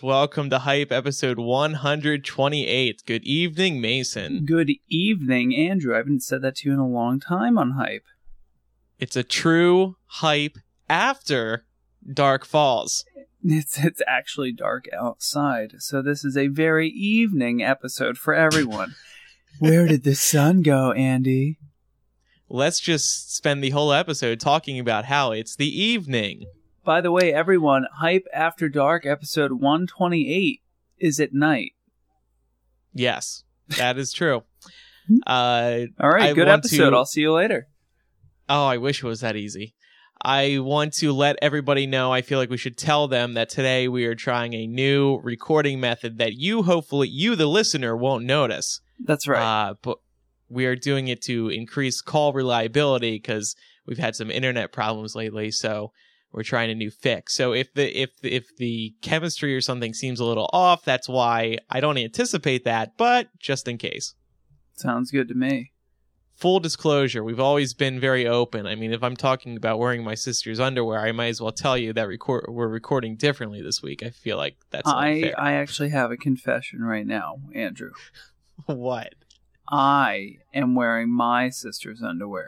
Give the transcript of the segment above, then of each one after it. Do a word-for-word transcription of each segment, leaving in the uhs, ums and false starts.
folks. Welcome to Hype, episode one hundred twenty-eight. Good evening, Mason. Good evening, Andrew. I haven't said that to you in a long time on Hype. It's a true Hype after Dark Falls. It's, it's actually dark outside, so this is a very evening episode for everyone. Where did the sun go, Andy? Let's just spend the whole episode talking about how it's the evening. By the way, everyone, Hype After Dark episode one twenty-eight is at night. Yes, that is true. uh, All right, I good episode. To... I'll see you later. Oh, I wish it was that easy. I want to let everybody know, I feel like we should tell them that today we are trying a new recording method that you, hopefully, you, the listener, won't notice. That's right. Uh, but we are doing it to increase call reliability because we've had some internet problems lately, so... We're trying a new fix. So if the if the, if the chemistry or something seems a little off, that's why. I don't anticipate that, but just in case. Sounds good to me. Full disclosure, we've always been very open. I mean, if I'm talking about wearing my sister's underwear, I might as well tell you that record, we're recording differently this week. I feel like that's I, unfair. I actually have a confession right now, Andrew. What? I am wearing my sister's underwear.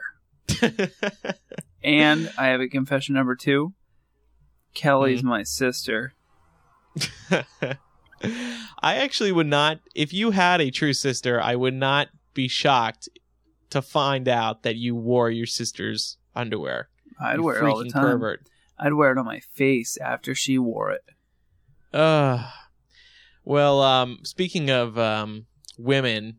And I have a confession number two. Kelly's mm. my sister. I actually would not, if you had a true sister, I would not be shocked to find out that you wore your sister's underwear. I'd you wear it all the time. Pervert. I'd wear it on my face after she wore it. Uh, well, um, speaking of um, women,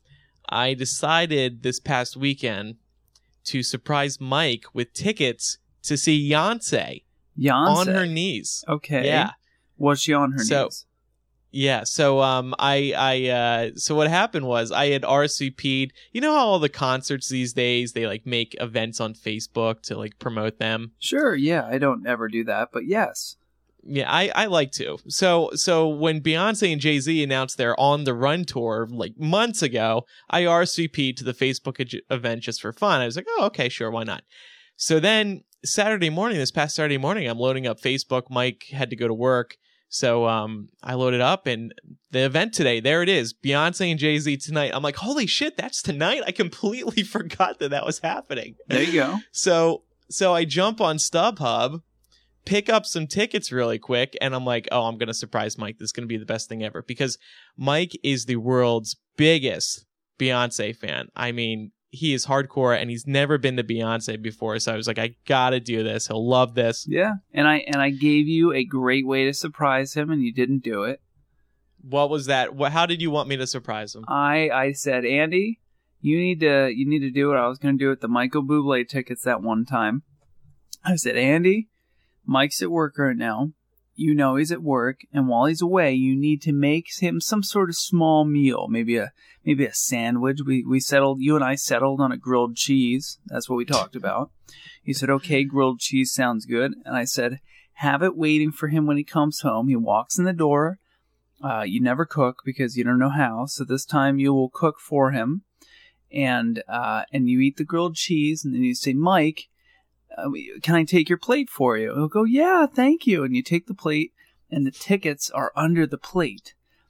I decided this past weekend to surprise Mike with tickets to see Beyonce, Beyonce on her knees. Okay. Yeah. Was she on her so, knees? Yeah. So um, I I uh, so what happened was I had R S V P'd. You know how all the concerts these days they like make events on Facebook to like promote them. Sure. Yeah. I don't ever do that, but yes. Yeah, I, I like to. So so when Beyonce and Jay-Z announced their On the Run tour like months ago, I R S V P'd to the Facebook ag- event just for fun. I was like, oh, okay, sure, why not? So then Saturday morning, this past Saturday morning, I'm loading up Facebook. Mike had to go to work. So um, I loaded up and the event today, there it is, Beyonce and Jay-Z tonight. I'm like, holy shit, that's tonight? I completely forgot that that was happening. There you go. So so I jump on StubHub, pick up some tickets really quick, and I'm like, oh, I'm going to surprise Mike. This is going to be the best thing ever. Because Mike is the world's biggest Beyonce fan. I mean, he is hardcore, and he's never been to Beyonce before. So I was like, I got to do this. He'll love this. Yeah, and I and I gave you a great way to surprise him, and you didn't do it. What was that? What, how did you want me to surprise him? I, I said, Andy, you need to you need to do what I was going to do with the Michael Bublé tickets that one time. I said, Andy, Mike's at work right now. You know he's at work, and while he's away, you need to make him some sort of small meal, maybe a maybe a sandwich. We we settled, you and I settled on a grilled cheese. That's what we talked about. He said, "Okay, grilled cheese sounds good." And I said, "Have it waiting for him when he comes home. He walks in the door. Uh, you never cook because you don't know how, so this time you will cook for him, and uh, and you eat the grilled cheese, and then you say, Mike, Uh, can I take your plate for you?" He'll go, "Yeah, thank you." And you take the plate, and the tickets are under the plate,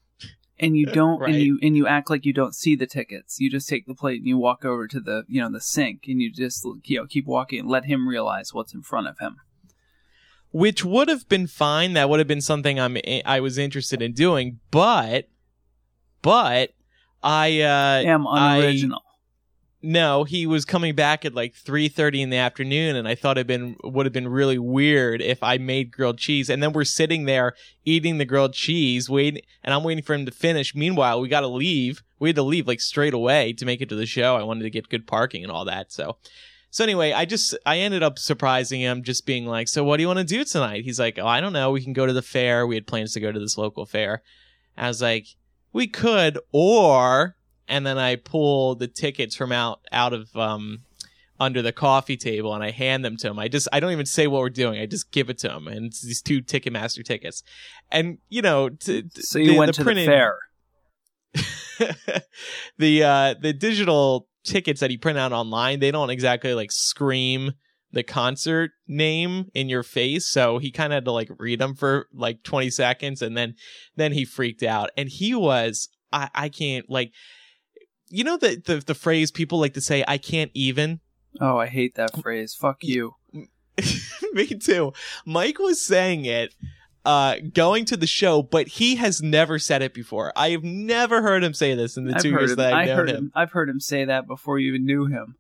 and you don't, right. and you and you act like you don't see the tickets. You just take the plate and you walk over to the, you know, the sink, and you just, you know, keep walking and let him realize what's in front of him. Which would have been fine. That would have been something I'm I was interested in doing, but but I uh, am unoriginal. I, No, he was coming back at like three thirty in the afternoon, and I thought it been would have been really weird if I made grilled cheese. And then we're sitting there eating the grilled cheese, waiting, and I'm waiting for him to finish. Meanwhile, we got to leave. We had to leave like straight away to make it to the show. I wanted to get good parking and all that. So, so anyway, I just I ended up surprising him, just being like, "So what do you want to do tonight?" He's like, "Oh, I don't know. We can go to the fair. We had plans to go to this local fair." I was like, "We could, or." And then I pull the tickets from out out of um under the coffee table and I hand them to him. I just I don't even say what we're doing. I just give it to him, and it's these two Ticketmaster tickets. And you know, t- t- so you the, went the to printed, the fair. the uh, the digital tickets that he printed out online, they don't exactly like scream the concert name in your face, so he kind of had to like read them for like twenty seconds, and then then he freaked out. And he was I I can't like you know the the the phrase people like to say, I can't even. Oh, I hate that phrase. Fuck you. Me too. Mike was saying it uh going to the show, but he has never said it before. I have never heard him say this in the I've two heard years him, that I've I known heard him. him. I've heard him say that before you even knew him.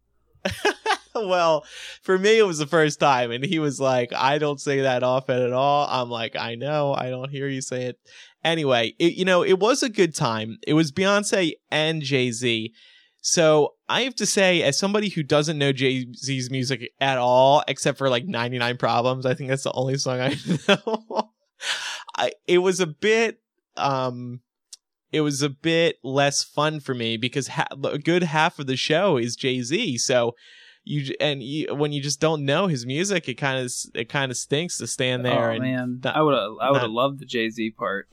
Well, for me, it was the first time, and he was like, I don't say that often at all. I'm like, I know, I don't hear you say it. Anyway, it, you know, it was a good time. It was Beyonce and Jay-Z. So I have to say, as somebody who doesn't know Jay-Z's music at all, except for like ninety-nine Problems, I think that's the only song I know. I, it was a bit, um, it was a bit less fun for me because ha- a good half of the show is Jay-Z. So you and you, when you just don't know his music, it kind of it kind of stinks to stand there. Oh and man, not, I would have I would have not, loved the Jay-Z part.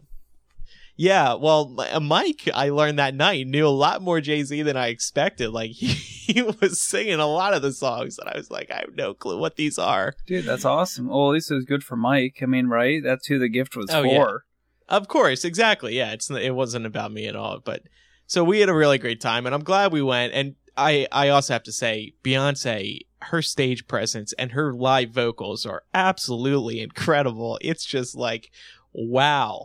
Yeah, well, Mike, I learned that night, knew a lot more Jay-Z than I expected. Like, he, he was singing a lot of the songs, and I was like, I have no clue what these are. Dude, that's awesome. Well, at least it was good for Mike. I mean, right? That's who the gift was oh, for. Yeah. Of course, exactly. Yeah, it's it wasn't about me at all. But so we had a really great time, and I'm glad we went. And I, I also have to say, Beyonce, her stage presence and her live vocals are absolutely incredible. It's just like, wow.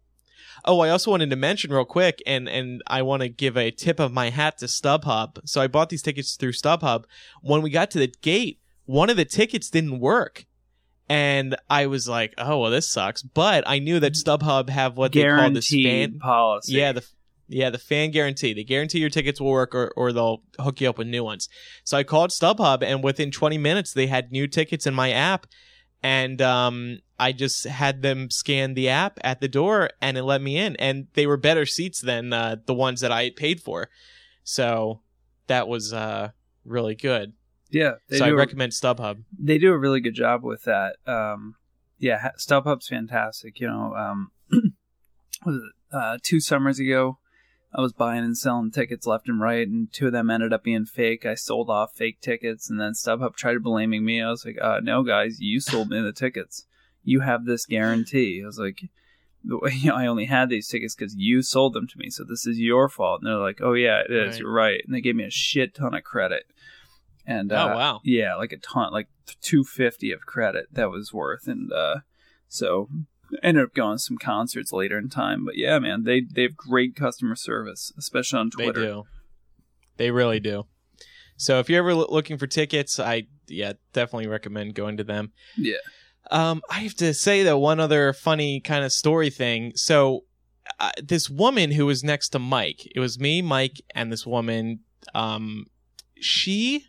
Oh, I also wanted to mention real quick, and, and I want to give a tip of my hat to StubHub. So I bought these tickets through StubHub. When we got to the gate, one of the tickets didn't work. And I was like, oh, well, this sucks. But I knew that StubHub have what Guaranteed they call this fan policy. Yeah, the yeah, the fan guarantee. They guarantee your tickets will work, or, or they'll hook you up with new ones. So I called StubHub, and within twenty minutes, they had new tickets in my app. And um, I just had them scan the app at the door, and it let me in. And they were better seats than uh, the ones that I had paid for. So that was uh, really good. Yeah. So I recommend StubHub. They do a really good job with that. Um, yeah, StubHub's fantastic. You know, um, was it, uh, two summers ago, I was buying and selling tickets left and right, and two of them ended up being fake. I sold off fake tickets, and then StubHub tried blaming me. I was like, uh, no, guys, you sold me the tickets. You have this guarantee. I was like, you know, I only had these tickets because you sold them to me, so this is your fault. And they're like, oh, yeah, it is. Right. You're right. And they gave me a shit ton of credit. And uh, oh, wow. Yeah, like a ton, like two hundred fifty of credit that was worth. And uh, so I ended up going to some concerts later in time. But yeah, man, they, they have great customer service, especially on Twitter. They do. They really do. So if you're ever looking for tickets, I yeah definitely recommend going to them. Yeah. Um, I have to say, though, one other funny kind of story thing. So uh, this woman who was next to Mike, it was me, Mike, and this woman, um, she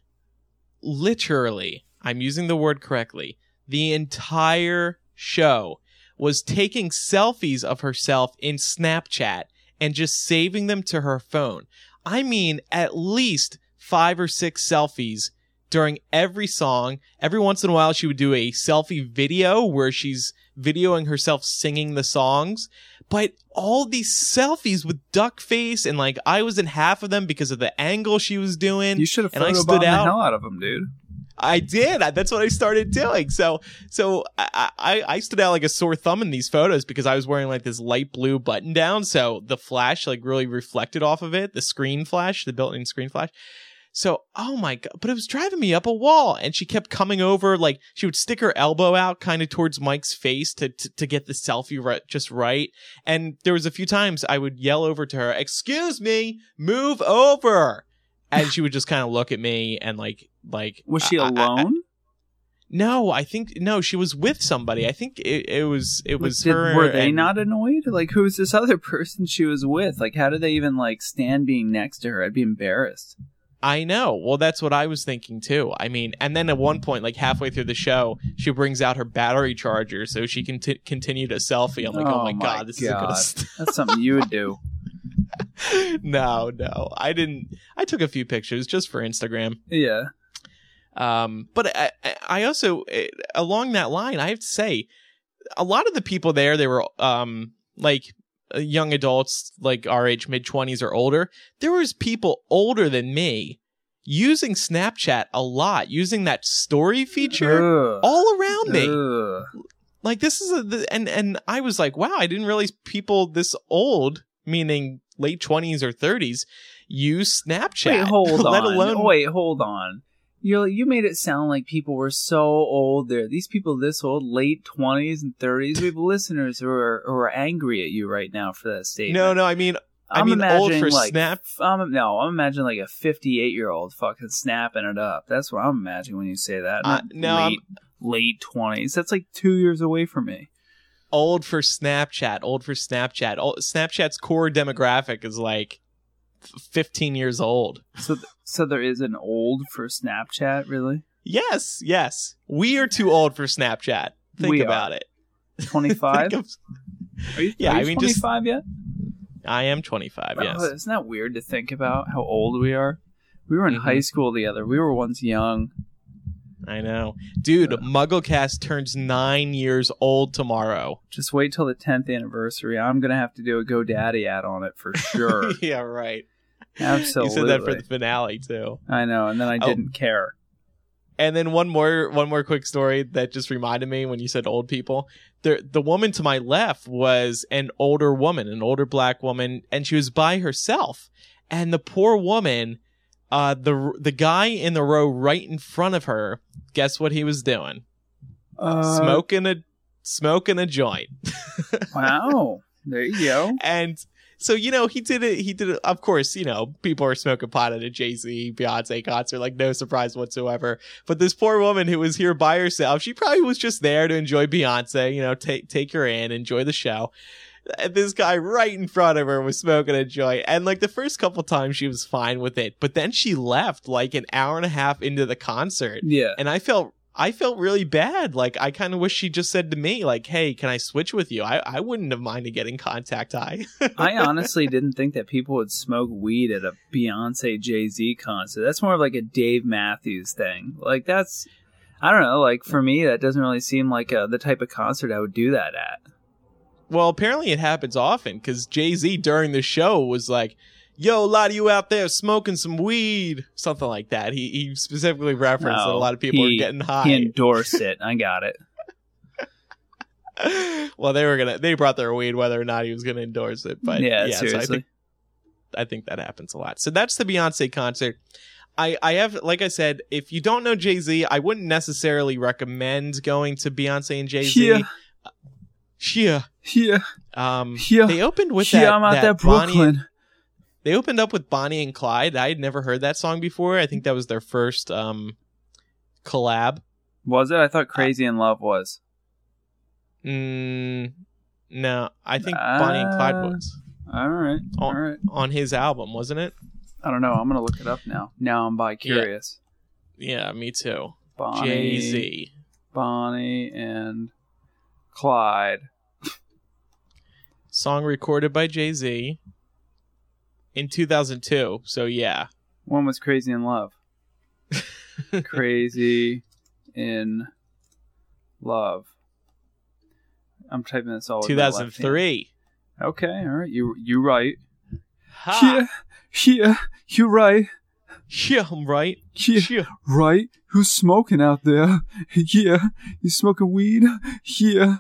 literally, I'm using the word correctly, the entire show was taking selfies of herself in Snapchat and just saving them to her phone. I mean, at least five or six selfies during every song. Every once in a while, she would do a selfie video where she's videoing herself singing the songs. But all these selfies with duck face, and like I was in half of them because of the angle she was doing. You should have and I photobombed stood the out. hell out of them, dude. I did. That's what I started doing. So, so I, I, I stood out like a sore thumb in these photos because I was wearing like this light blue button down. So the flash like really reflected off of it. The screen flash, the built-in screen flash. So, oh my God, but it was driving me up a wall, and she kept coming over, like she would stick her elbow out kind of towards Mike's face to, to, to get the selfie right, just right. And there was a few times I would yell over to her, excuse me, move over. And she would just kind of look at me and like, like, was she I, alone? I, I, no, I think, no, she was with somebody. I think it, it was, it was Did, her. Were they and, not annoyed? Like, who's this other person she was with? Like, how did they even like stand being next to her? I'd be embarrassed. I know. Well, that's what I was thinking too. I mean, and then at one point, like halfway through the show, she brings out her battery charger so she can t- continue to selfie. I'm like, oh, oh my God, this God. is st- That's something you would do. No, no, I didn't. I took a few pictures just for Instagram. Yeah. Um, but I, I also, along that line, I have to say, a lot of the people there, they were um like young adults, like our age, mid twenties or older. There was people older than me, using Snapchat a lot, using that story feature Ugh. all around me. Ugh. Like this is a, the, and and I was like, wow, I didn't realize people this old, meaning late twenties or thirties, use Snapchat. Wait, hold let on. alone Wait, hold on. You you made it sound like people were so old there. These people this old, late twenties and thirties. We have listeners who are who are angry at you right now for that statement. No, no, I mean I I'm mean old imagining for like, Snap. I'm, no, I'm imagining like a fifty-eight year old fucking snapping it up. That's what I'm imagining when you say that. Uh, Not no, late, late twenties. That's like two years away from me. Old for Snapchat. Old for Snapchat. Old, Snapchat's core demographic is like fifteen years old. So, th- so there is an old for Snapchat, really? Yes, yes. We are too old for Snapchat. Think We about are. it. twenty-five? Think of- Are you, Yeah, are you I mean, just- twenty-five yet? I am twenty-five, yes. Oh, isn't that weird to think about how old we are? We were in Mhm. high school together. We were once young. I know. Dude, Uh. MuggleCast turns nine years old tomorrow. Just wait till the tenth anniversary. I'm going to have to do a GoDaddy ad on it for sure. Yeah, right. Absolutely. You said that for the finale, too. I know, and then I Oh. didn't care. And then one more one more quick story that just reminded me when you said old people. The the woman to my left was an older woman, an older black woman, and she was by herself. And the poor woman, uh, the the guy in the row right in front of her, guess what he was doing? Uh, Smoking a smoking a joint. Wow. There you go. And so, you know, he did it. He did it. Of course, you know, people are smoking pot at a Jay-Z, Beyonce concert, like no surprise whatsoever. But this poor woman who was here by herself, she probably was just there to enjoy Beyonce, you know, take, take her in, enjoy the show. And this guy right in front of her was smoking a joint. And like the first couple times she was fine with it. But then she left like an hour and a half into the concert. Yeah. And I felt I felt really bad. Like, I kind of wish she just said to me, like, hey, can I switch with you? I, I wouldn't have minded getting contact high. I honestly didn't think that people would smoke weed at a Beyonce Jay-Z concert. That's more of like a Dave Matthews thing. Like, that's, I don't know, like for me, that doesn't really seem like uh the type of concert I would do that at. Well, apparently it happens often because Jay-Z during the show was like, yo, a lot of you out there smoking some weed, something like that. He he specifically referenced that a No, lot of people he- are getting high. He endorsed it. I got it. Well, they were gonna they brought their weed whether or not he was gonna endorse it. But yeah, yeah, so I seriously. think I think that happens a lot. So that's the Beyonce concert. I, I have, like I said, if you don't know Jay-Z, I wouldn't necessarily recommend going to Beyonce and Jay-Z. Yeah. Yeah. Yeah. Um, Yeah. They opened with Yeah, that, I'm out that there, Bonnie Brooklyn. and- they opened up with Bonnie and Clyde. I had never heard that song before. I think that was their first um, collab. Was it? I thought Crazy in Love was. Mm, no, I think Bonnie and Clyde Uh, was All right. Oh. All right. on his album, wasn't it? I don't know. I'm going to look it up now. Now I'm bi curious. Yeah, me too. Bonnie, Jay-Z. Bonnie and Clyde. Song recorded by Jay-Z in two thousand two. So yeah. One was Crazy in Love. Crazy in Love. I'm typing this all. with my left hand. two thousand three. Okay, all right. You you right. Ha! Yeah, yeah, you right. Yeah, I'm right. Yeah, Yeah. right. Who's smoking out there? Yeah, you smoking weed? Yeah.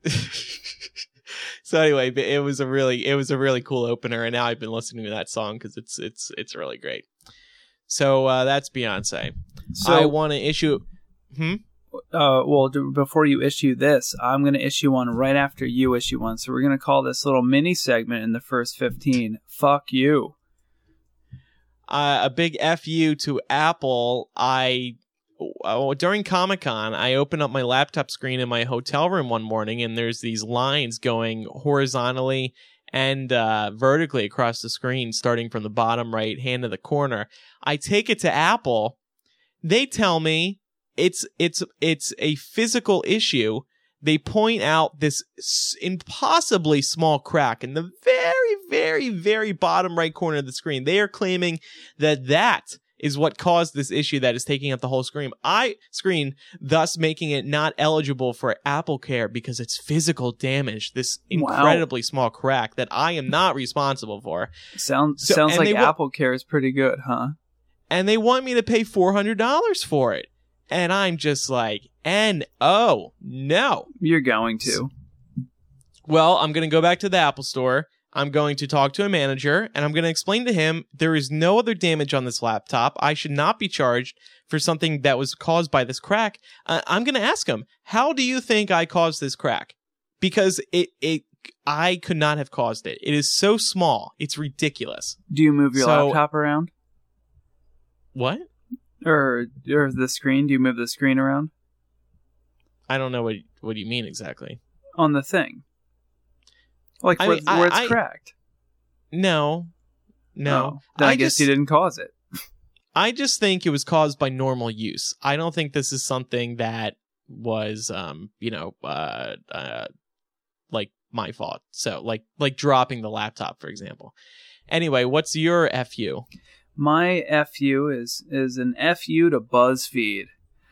So anyway, but it was a really it was a really cool opener, and now I've been listening to that song because it's it's it's really great. So uh, that's Beyonce. So I want to issue. Hmm. Uh, well, d- before you issue this, I'm going to issue one right after you issue one. So we're going to call this little mini segment in the first fifteen, Fuck You. Uh, a big F you to Apple. I uh, during Comic-Con, I opened up my laptop screen in my hotel room one morning, and there's these lines going horizontally and uh, vertically across the screen, starting from the bottom right hand of the corner. I take it to Apple. They tell me it's it's it's a physical issue. They point out this s- impossibly small crack in the very, very, very bottom right corner of the screen. They are claiming that that is what caused this issue that is taking up the whole screen. I screen, thus making it not eligible for Apple Care because it's physical damage. This Wow. incredibly small crack that I am not responsible for. Sound, So- sounds and like they wa- Apple Care is pretty good, huh? and they want me to pay four hundred dollars for it. And I'm just like, N O, no. You're going to. Well, I'm going to go back to the Apple Store. I'm going to talk to a manager, and I'm going to explain to him there is no other damage on this laptop. I should not be charged for something that was caused by this crack. Uh, I'm going to ask him, how do you think I caused this crack? Because it, it, I could not have caused it. It is so small. It's ridiculous. Do you move your So- laptop around? What? Or, or the screen? Do you move the screen around? I don't know what what do you mean exactly. On the thing. Like I where, mean, I- where it's I- cracked. No. No. Oh, then I, guess just, you didn't cause it. I just think it was caused by normal use. I don't think this is something that was, um, you know, uh, uh, like my fault. So, like, like dropping the laptop, for example. Anyway, what's your F U? My F U is is an F U to BuzzFeed.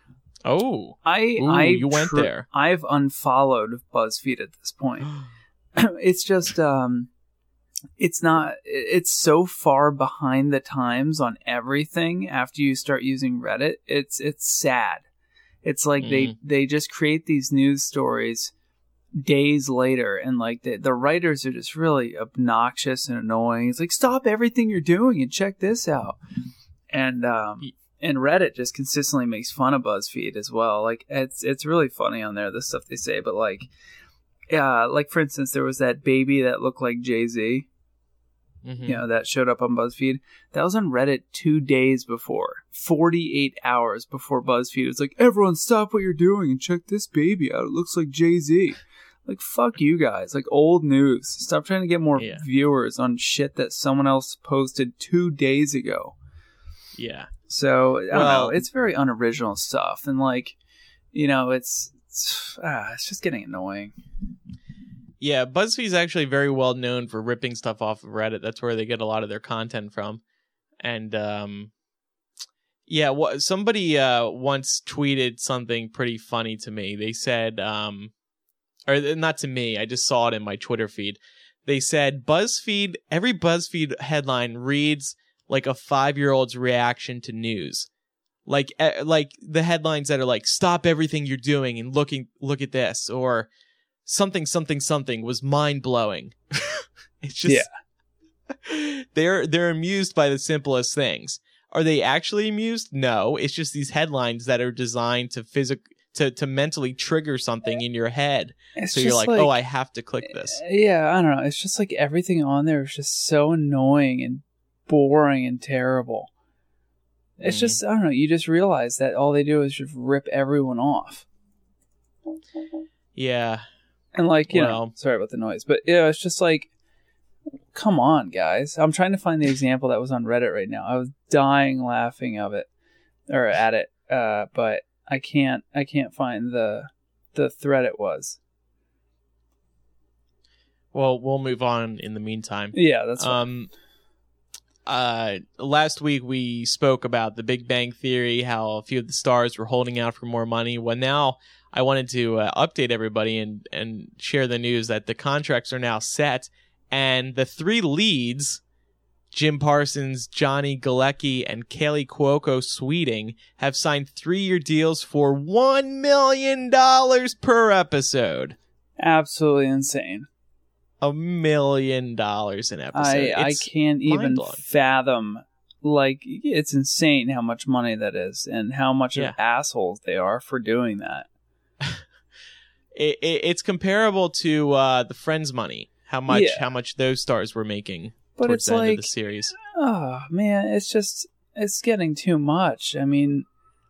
Oh, I Ooh, I you went tr- there. I've unfollowed BuzzFeed at this point. It's just um it's not it's so far behind the times on everything after you start using Reddit. It's it's sad. It's like Mm. they they just create these news stories days later, and like the the writers are just really obnoxious and annoying. It's like, stop everything you're doing and check this out. And um and Reddit just consistently makes fun of BuzzFeed as well. Like it's it's really funny on there, the stuff they say. But like, yeah, like for instance, there was that baby that looked like Jay-Z, Mm-hmm. you know, that showed up on BuzzFeed. That was on Reddit two days before, forty-eight hours before BuzzFeed. It's like, everyone stop what you're doing and check this baby out. It looks like Jay-Z. Like, fuck you guys. Like, old news. Stop trying to get more Yeah. viewers on shit that someone else posted two days ago. Yeah. So, I don't Well- know. It's very unoriginal stuff. And, like, you know, it's it's, ah, it's just getting annoying. Yeah, BuzzFeed's actually very well known for ripping stuff off of Reddit. That's where they get a lot of their content from. And um yeah, wh- somebody uh once tweeted something pretty funny to me. They said um or not to me, I just saw it in my Twitter feed. They said BuzzFeed, every BuzzFeed headline reads like a five-year-old's reaction to news. Like uh, like the headlines that are like, stop everything you're doing and looking look at this, or something something something was mind-blowing. It's just they're they're amused by the simplest things. Are they actually amused? No, it's just these headlines that are designed to physic to to mentally trigger something in your head. It's So you're just like, "Oh, I have to click this." Yeah, I don't know. It's just like everything on there is just so annoying and boring and terrible. It's Mhm. just, I don't know. You just realize that all they do is just rip everyone off. Yeah. And like, you know, Well- sorry about the noise, but you know, it's just like, come on, guys. I'm trying to find the example that was on Reddit right now. I was dying laughing of it or at it, uh, but I can't. I can't find the the thread it was. Well, we'll move on in the meantime. Yeah, that's fine. Um, uh, last week we spoke about the Big Bang Theory, how a few of the stars were holding out for more money. Well, now I wanted to uh, update everybody and, and share the news that the contracts are now set, and the three leads, Jim Parsons, Johnny Galecki, and Kaylee Cuoco Sweeting, have signed three-year deals for one million dollars per episode. Absolutely insane. A million dollars an episode. I, I It's can't even mind-blowing. fathom. Like, it's insane how much money that is and how much Yeah. of assholes they are for doing that. It, it, it's comparable to uh, the Friends money. How much? Yeah. How much those stars were making But towards it's the end like, of the series. oh man, it's just it's getting too much. I mean,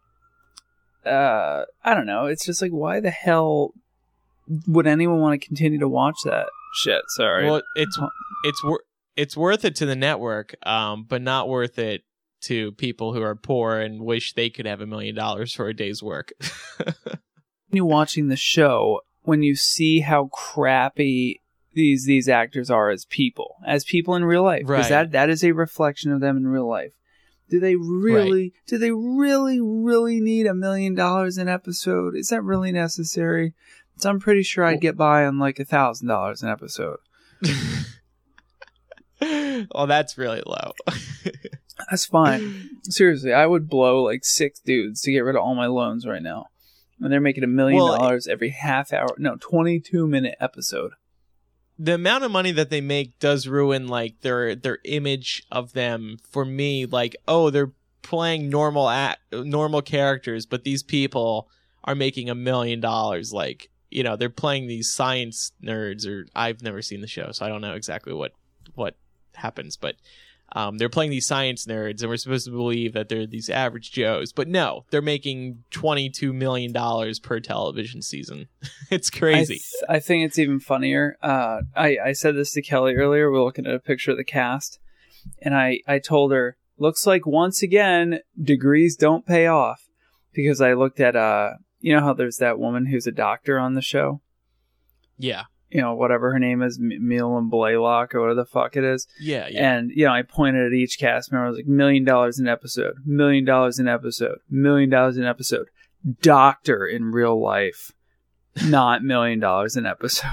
uh, I don't know. It's just like, why the hell would anyone want to continue to watch that shit? Sorry. Well, it's it's wor- it's worth it to the network, um, but not worth it to people who are poor and wish they could have a million dollars for a day's work. you watching the show, when you see how crappy these these actors are as people, as people in real life, because Right. that that is a reflection of them in real life. Do they really? Do they really, really need a million dollars an episode? Is that really necessary? So I'm pretty sure I'd get by on like a thousand dollars an episode. Oh, that's really low. That's fine. Seriously, I would blow like six dudes to get rid of all my loans right now. And they're making a million Well, dollars every half hour. No, twenty-two minute episode. The amount of money that they make does ruin like their their image of them for me. Like, oh, they're playing normal act, normal characters, but these people are making a million dollars. Like, you know, they're playing these science nerds, or I've never seen the show, so I don't know exactly what what happens, but um, they're playing these science nerds, and we're supposed to believe that they're these average Joes, but no, they're making twenty-two million dollars per television season. It's crazy. I, th- I think it's even funnier. Uh, I, I said this to Kelly earlier. We we're looking at a picture of the cast, and I, I told her, looks like once again, degrees don't pay off, because I looked at, uh, you know how there's that woman who's a doctor on the show? Yeah. You know, whatever her name is, M- Milan Blaylock or whatever the fuck it is. Yeah, yeah. And, you know, I pointed at each cast member. I was like, million dollars an episode, million dollars an episode, million dollars an episode. Doctor in real life, not million dollars an episode.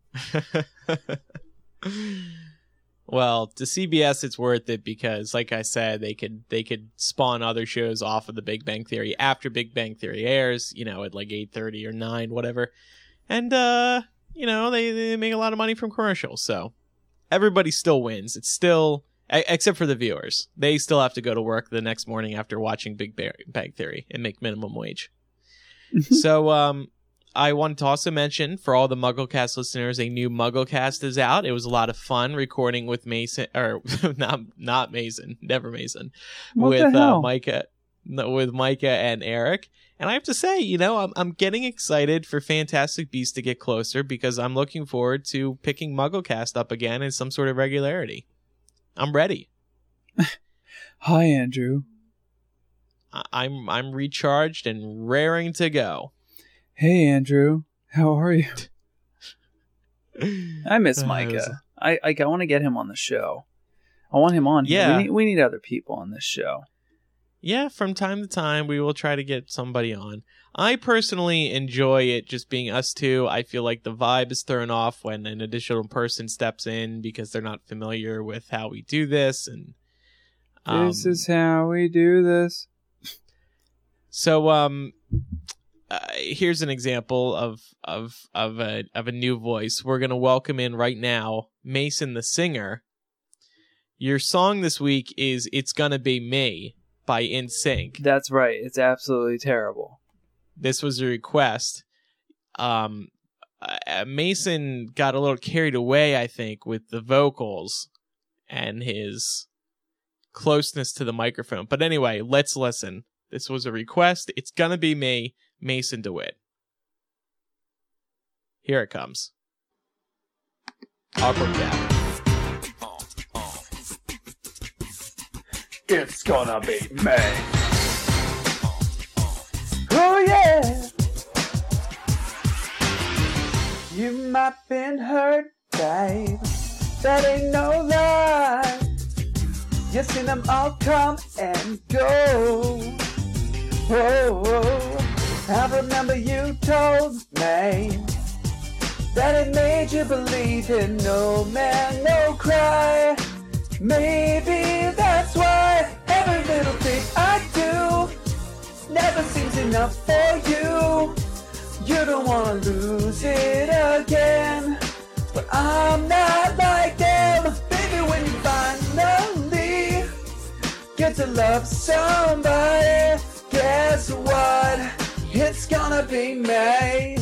Well, to C B S, it's worth it because, like I said, they could they could spawn other shows off of the Big Bang Theory after Big Bang Theory airs, you know, at like eight thirty or nine, whatever. And, uh, you know, they, they make a lot of money from commercials, so everybody still wins. It's still, except for the viewers. They still have to go to work the next morning after watching Big Bang Theory and make minimum wage. So, um... I wanted to also mention, for all the MuggleCast listeners, a new MuggleCast is out. It was a lot of fun recording with Mason, or not not Mason, never Mason, What with the hell? uh, Micah, no, with Micah and Eric. And I have to say, you know, I'm I'm getting excited for Fantastic Beasts to get closer because I'm looking forward to picking MuggleCast up again in some sort of regularity. I'm ready. Hi, Andrew. I- I'm I'm recharged and raring to go. Hey, Andrew. How are you? I miss Uh, Micah. I I, I want to get him on the show. I want him on. here. Yeah. We need, we need other people on this show. Yeah, from time to time, we will try to get somebody on. I personally enjoy it just being us two. I feel like the vibe is thrown off when an additional person steps in because they're not familiar with how we do this. And um, This is how we do this. so. Um, uh, here's an example of of of a of a new voice. We're gonna welcome in right now Mason the singer. Your song this week is "It's Gonna Be Me" by N Sync. That's right. It's absolutely terrible. This was a request. Um, uh, Mason got a little carried away, I think, with the vocals and his closeness to the microphone. But anyway, let's listen. This was a request. It's Gonna Be Me, Mason DeWitt. Here it comes. Awkward gap. It's gonna be me. Oh yeah. You might been hurt, babe. That ain't no lie. You seen them all come and go. Oh, oh. I remember you told me that it made you believe in no man, no cry. Maybe that's why every little thing I do never seems enough for you. You don't wanna lose it again, but I'm not like them. Baby, when you finally get to love somebody, guess what? It's gonna be me.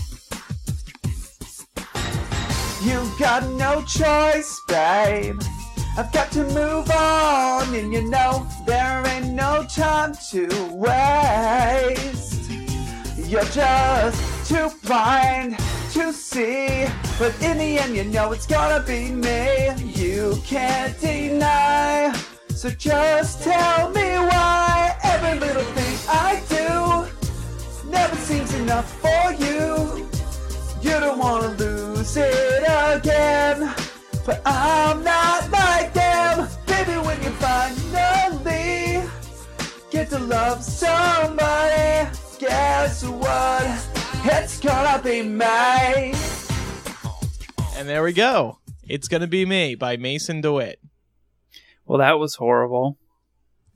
You got no choice, babe. I've got to move on, and you know there ain't no time to waste. You're just too blind to see, but in the end you know it's gonna be me. You can't deny, so just tell me why every little thing I do never seems enough for you. You don't wanna lose it again, but I'm not like them. Baby, when you finally get to love somebody, guess what? It's gonna be me. And there we go. It's Gonna Be Me by Mason DeWitt. Well, that was horrible.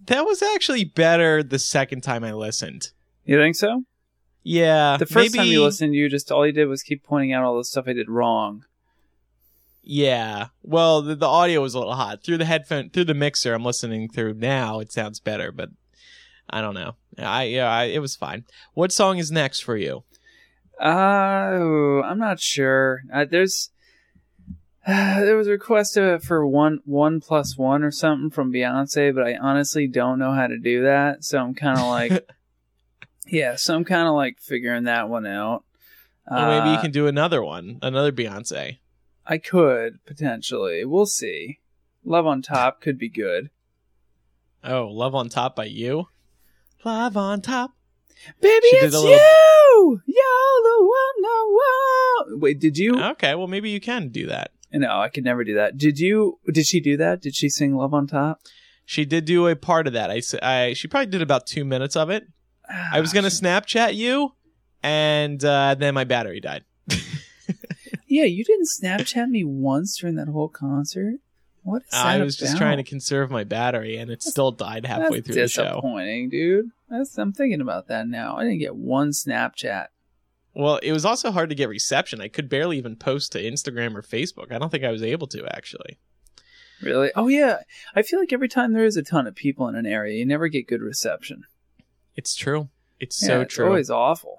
That was actually better the second time I listened. You think so? Yeah. The first maybe, time you listened, you just all you did was keep pointing out all the stuff I did wrong. Yeah. Well, the, the audio was a little hot. Through the headphone, through the mixer I'm listening through now, it sounds better, but I don't know. I yeah, I, it was fine. What song is next for you? Uh, I'm not sure. Uh, there's uh, there was a request uh, for one one plus one or something from Beyonce, but I honestly don't know how to do that. So I'm kind of like, yeah. So I'm kind of like figuring that one out. Well, maybe you Uh, can do another one, another Beyonce. I could potentially. We'll see. Love on Top could be good. Oh, Love on Top by You? Love on Top. Baby, She did it's a little- you. You're the one I want. Wait, did you? Okay, well, maybe you can do that. No, I could never do that. Did you? Did she do that? Did she sing Love on Top? She did do a part of that. I, s- I- she probably did about two minutes of it. I was going to Snapchat you, and uh, then my battery died. Yeah, you didn't Snapchat me once during that whole concert. What is that I was about? just trying to conserve my battery, and it still died halfway That's through the show. disappointing, dude. That's, I'm thinking about that now. I didn't get one Snapchat. Well, it was also hard to get reception. I could barely even post to Instagram or Facebook. I don't think I was able to, actually. Really? Oh, yeah. I feel like every time there is a ton of people in an area, you never get good reception. It's true. It's Yeah, so it's true. always awful.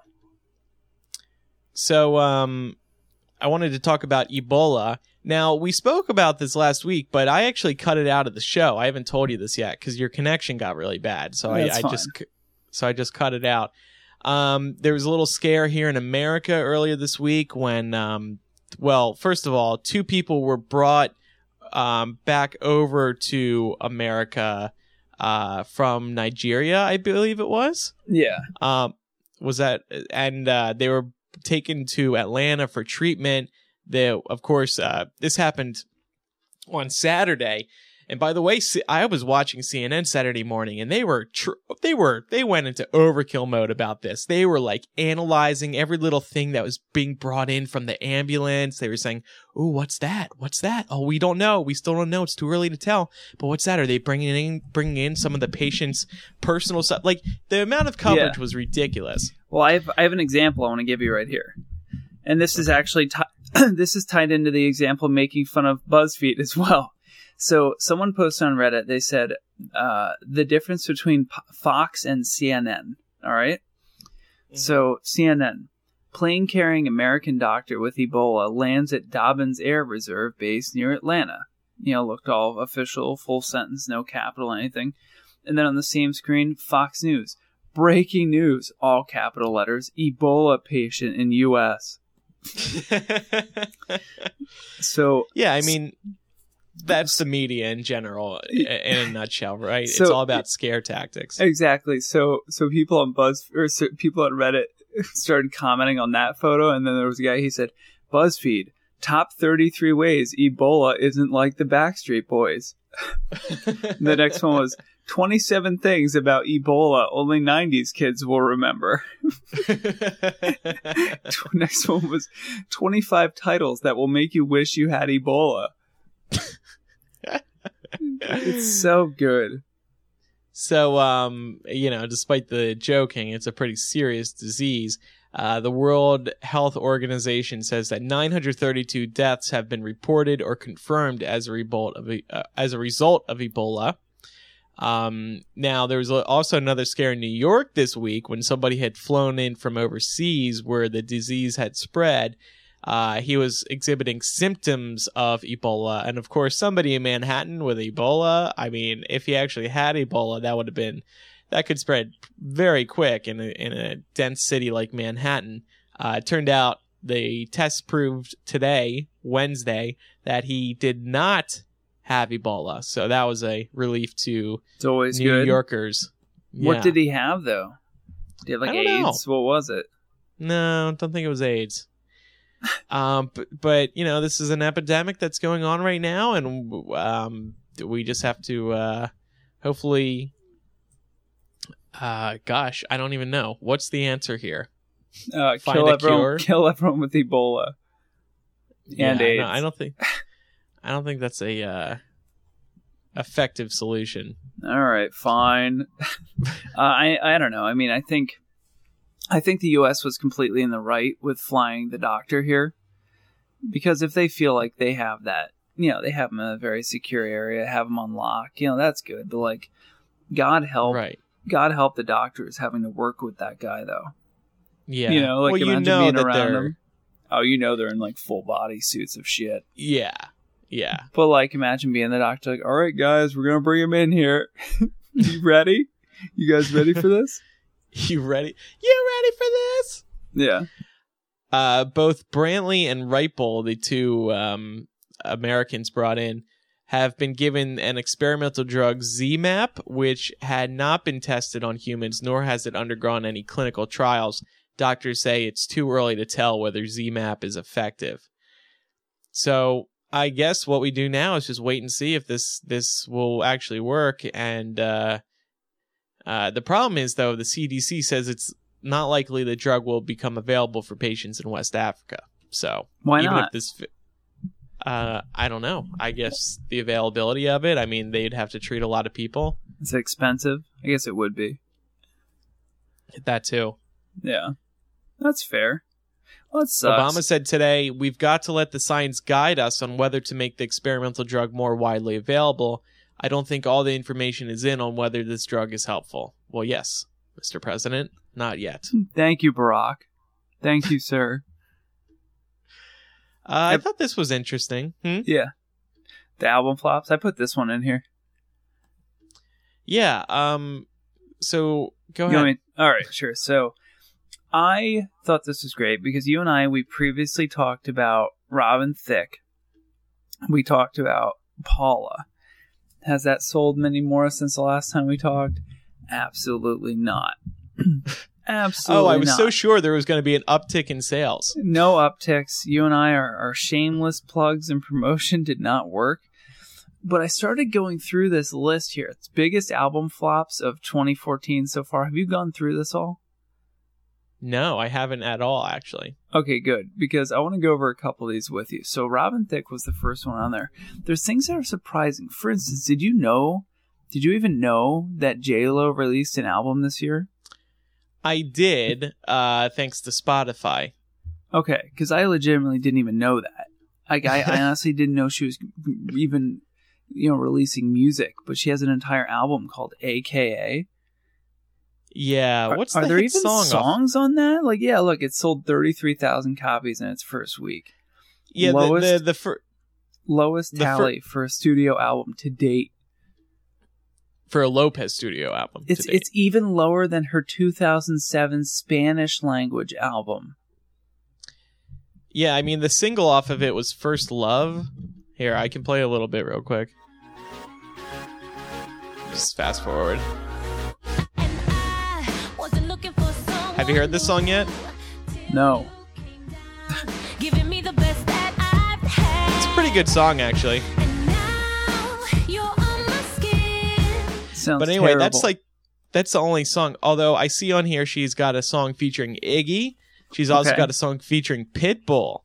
So, um, I wanted to talk about Ebola. Now, we spoke about this last week, but I actually cut it out of the show. I haven't told you this yet because your connection got really bad. So I, That's I fine. just, cu- so I just cut it out. Um, there was a little scare here in America earlier this week when, um, well, first of all, two people were brought um, back over to America uh, from Nigeria, I believe it was. Yeah. Um, was that, and uh, they were taken to Atlanta for treatment. They, of course, uh, this happened on Saturday. And by the way, C- I was watching C N N Saturday morning, and they were tr- they were they went into overkill mode about this. They were like analyzing every little thing that was being brought in from the ambulance. They were saying, "Ooh, what's that? What's that? Oh, we don't know. We still don't know. It's too early to tell. But what's that? Are they bringing in bringing in some of the patient's personal stuff? Like the amount of coverage Yeah. was ridiculous." Well, I have I have an example I want to give you right here, and this is actually ti this is tied into the example making fun of BuzzFeed as well. So someone posted on Reddit. They said uh, the difference between P- Fox and C N N. All right? So C N N, plane carrying American doctor with Ebola lands at Dobbins Air Reserve Base near Atlanta. You know, looked all official, full sentence, no capital, anything. And then on the same screen, Fox News. Breaking news, all capital letters, Ebola patient in U S. So, Yeah, I mean, that's the media in general, i- in a nutshell, right? So- it's all about scare tactics. exactly. So, so people on Buzz or so people on Reddit started commenting on that photo, and then there was a guy. He said, "BuzzFeed top thirty-three ways Ebola isn't like the Backstreet Boys." The next one was twenty-seven things about Ebola only nineties kids will remember. Next one was twenty-five titles that will make you wish you had Ebola. It's so good. So, um, you know, despite the joking, it's a pretty serious disease. Uh, the World Health Organization says that nine hundred thirty-two deaths have been reported or confirmed as a result of uh, as a result of Ebola. Um, now, there was also another scare in New York this week when somebody had flown in from overseas where the disease had spread. Uh, he was exhibiting symptoms of Ebola. And of course, somebody in Manhattan with Ebola. I mean, if he actually had Ebola, that would have been, that could spread very quick in a, in a dense city like Manhattan. Uh, it turned out the test proved today, Wednesday, that he did not have Ebola. So that was a relief to It's always New good. Yorkers. What Yeah. did he have, though? Did he have, like, I don't know. AIDS? What was it? No, don't think it was AIDS. um, but, but you know, this is an epidemic that's going on right now, and um, we just have to uh, hopefully. Uh, gosh, I don't even know. What's the answer here? Uh, Find kill a everyone, cure? kill everyone with Ebola. And yeah, AIDS. no, I don't think. I don't think that's a uh, effective solution. All right, fine. uh, I I don't know. I mean, I think I think the U S was completely in the right with flying the doctor here, because if they feel like they have that, you know, they have them in a very secure area, have them on lock, you know, that's good. But like, God help, Right. God help the doctors having to work with that guy though. Yeah. You know, like well, you imagine know being that around they're. them. Oh, you know they're in like full body suits of shit. Yeah. Yeah. But like, imagine being the doctor, like, all right, guys, we're gonna bring him in here. You ready? You guys ready for this? You ready? You ready for this? Yeah. Uh, both Brantley and Reipel, the two um, Americans brought in, have been given an experimental drug, Z MAP, which had not been tested on humans, nor has it undergone any clinical trials. Doctors say it's too early to tell whether Z MAP is effective. So I guess what we do now is just wait and see if this this will actually work. And uh, uh, the problem is, though, the C D C says it's not likely the drug will become available for patients in West Africa. So Why even not? If this, uh, I don't know. I guess the availability of it. I mean, they'd have to treat a lot of people. It's expensive. I guess it would be. That too. Yeah. That's fair. Well, that sucks. Obama said today, we've got to let the science guide us on whether to make the experimental drug more widely available. I don't think all the information is in on whether this drug is helpful. Well, yes, Mister President, not yet. Thank you, Barack. Thank you, sir. Uh, I thought this was interesting. Hmm? Yeah. The album flops. I put this one in here. Yeah. Um. So go You ahead. want me- All right, sure. So I thought this was great because you and I, we previously talked about Robin Thicke. We talked about Paula. Has that sold many more since the last time we talked? Absolutely not. Absolutely oh, I was not. so sure there was going to be an uptick in sales. No upticks. You and I, our, our shameless plugs and promotion did not work. But I started going through this list here. It's biggest album flops of twenty fourteen so far. Have you gone through this all? No, I haven't at all, actually. Okay, good. Because I want to go over a couple of these with you. So Robin Thicke was the first one on there. There's things that are surprising. For instance, did you know, did you even know that J-Lo released an album this year? I did, uh, thanks to Spotify. Okay, because I legitimately didn't even know that. Like, I, I honestly didn't know she was even, you know, releasing music. But she has an entire album called A K A. Yeah, what's are, the are there hit even song songs on that? Like, yeah, look, it sold thirty-three thousand copies in its first week. Yeah, lowest, the the, the fir- lowest the fir- tally for a studio album to date. for a Lopez studio album. It's to date. it's even lower than her two thousand seven Spanish language album. Yeah, I mean the single off of it was First Love. Here, I can play a little bit real quick. Just fast forward. Have you heard this song yet? No. It's a pretty good song, actually. Sounds But anyway, terrible. that's like that's the only song. Although I see on here she's got a song featuring Iggy. She's also Okay. got a song featuring Pitbull.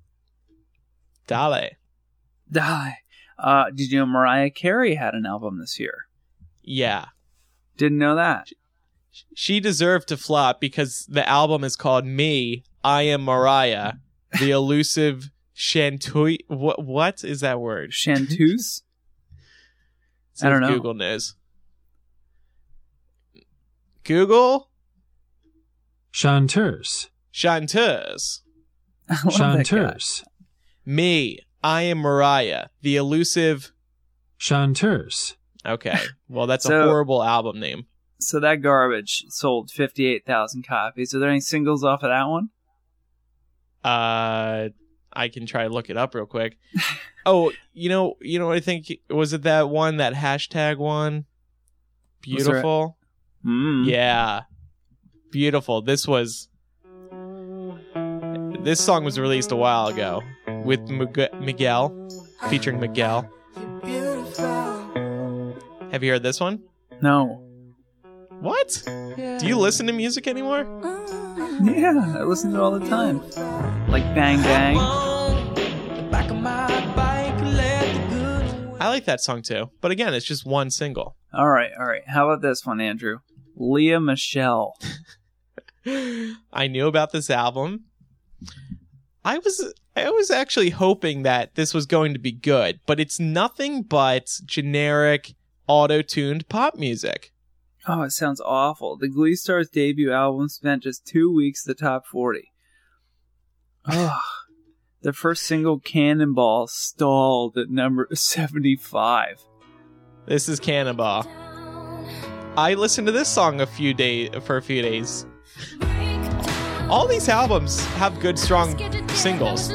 Dale. Die. Uh, did you know Mariah Carey had an album this year? Yeah. Didn't know that. She deserved to flop because the album is called Me, I Am Mariah, the elusive Chantouille. What, what is that word? Chanteuse? See I don't if know. Google knows. Google? Chanteuse. Chanteuse. I love that guy. Chanteuse. Me, I Am Mariah, the elusive. Chanteuse. Okay. Well, that's So- a horrible album name. So that garbage sold fifty-eight thousand copies. Are there any singles off of that one? Uh, I can try to look it up real quick. Oh, you know, you know what I think? Was it that one, that hashtag one? Beautiful. Mm. Yeah, beautiful. This was. This song was released a while ago with Mug- Miguel, featuring Miguel. Have you heard this one? No. What? Do you listen to music anymore? Yeah, I listen to it all the time. Like Bang Bang. I I like that song too. But again, it's just one single. All right, all right. How about this one, Andrew? Leah Michelle. I knew about this album. I was I was actually hoping that this was going to be good, but it's nothing but generic auto-tuned pop music. Oh, it sounds awful. The Glee Stars debut album spent just two weeks at the top forty. Oh, the first single, Cannonball, stalled at number seventy-five. This is Cannonball. I listened to this song a few days for a few days. All these albums have good, strong singles.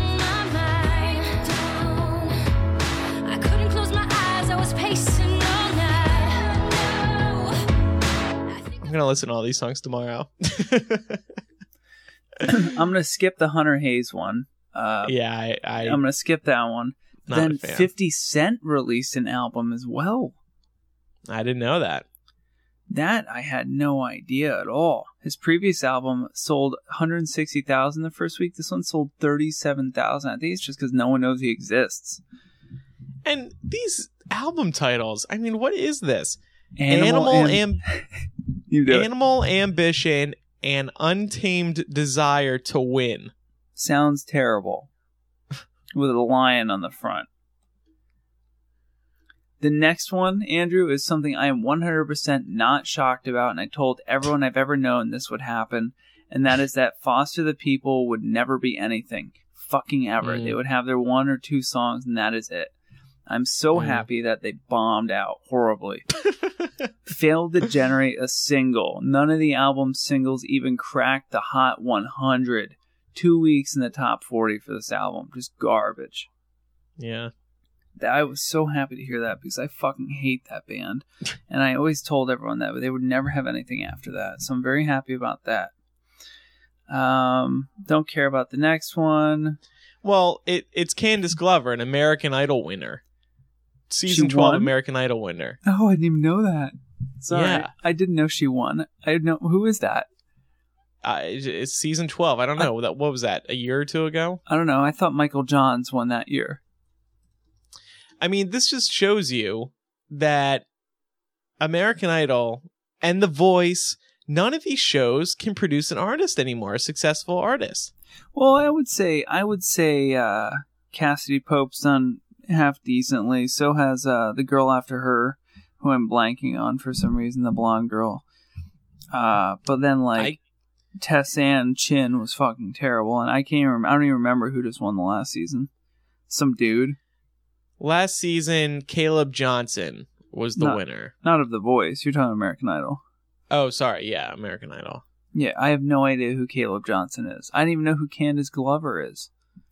I'm gonna listen to all these songs tomorrow. I'm gonna skip the Hunter Hayes one. Uh, yeah, I, I, I'm gonna skip that one. Not then a fan. fifty Cent released an album as well. I didn't know that. That I had no idea at all. His previous album sold one hundred sixty thousand the first week. This one sold thirty-seven thousand. I think it's just because no one knows he exists. And these album titles, I mean, what is this? Animal, Animal, Am- am- you do it. Animal Ambition and Untamed Desire to Win. Sounds terrible. With a lion on the front. The next one, Andrew, is something I am one hundred percent not shocked about, and I told everyone I've ever known this would happen, and that is that Foster the People would never be anything. Fucking ever. Mm. They would have their one or two songs, and that is it. I'm so Mm. happy that they bombed out horribly. Failed to generate a single. None of the album's singles even cracked the Hot one hundred. Two weeks in the top forty for this album. Just garbage. Yeah. I was so happy to hear that because I fucking hate that band. And I always told everyone that, but they would never have anything after that. So I'm very happy about that. Um, don't care about the next one. Well, it it's Candace Glover, an American Idol winner. Season She twelve won? American Idol winner. Oh, I didn't even know that. Sorry. Yeah. I didn't know she won. I didn't know. Who is that? Uh, it's it's season twelve. I don't know. that What was that, a year or two ago? I don't know. I thought Michael Johns won that year. I mean, this just shows you that American Idol and The Voice, none of these shows can produce an artist anymore, a successful artist. Well, I would say I would say uh, Cassidy Pope's done half decently. So has uh, the girl after her, who I'm blanking on for some reason, the blonde girl. Uh, but then like I, Tessanne Chin was fucking terrible, and I can't even, I don't even remember who just won the last season. Some dude, last season, Caleb Johnson was the Not- winner. not of The Voice. You're talking American Idol. Oh, sorry. Yeah, American Idol. Yeah, I have no idea who Caleb Johnson is. I didn't even know who Candace Glover is.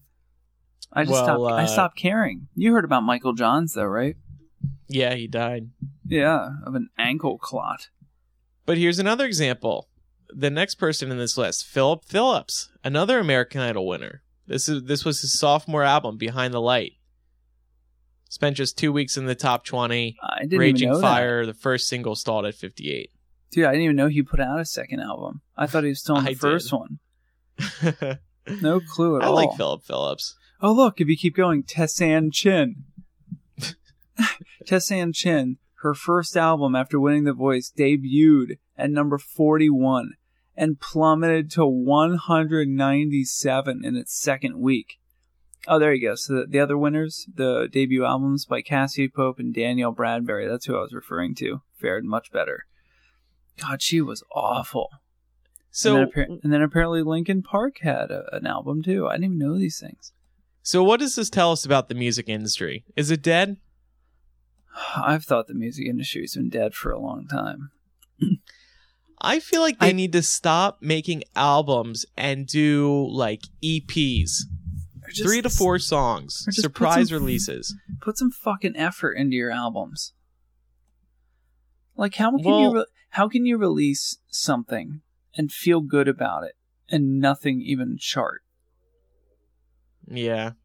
I just Well, stopped. I uh, stopped caring. You heard about Michael Johns, though, right? Yeah, he died. Yeah, of an ankle clot. But here's another example. The next person in this list, Philip Phillips, another American Idol winner. This is this was his sophomore album, Behind the Light. Spent just two weeks in the top twenty. I didn't Raging even know Fire, the first single, stalled at fifty-eight. that. Dude, I didn't even know he put out a second album. I thought he was still on the I first did. one. No clue at I all. like Philip Phillips. Oh, look, if you keep going, Tessanne Chin. Tessanne Chin, her first album after winning The Voice, debuted at number forty-one and plummeted to one hundred ninety-seven in its second week. Oh, there you go. So the, the other winners, the debut albums by Cassidy Pope and Danielle Bradbury, that's who I was referring to, fared much better. God, she was awful. So, and, then, appar- and then apparently Linkin Park had a, an album too. I didn't even know these things. so what does this tell us about the music industry? Is it dead? I've thought the music industry's been dead for a long time. I feel like they I- need to stop making albums and do like E Ps. Or just- Three to four songs. or just put Surprise some- releases. Put some fucking effort into your albums. Like how can Well- you re- how can you release something and feel good about it and nothing even chart? Yeah.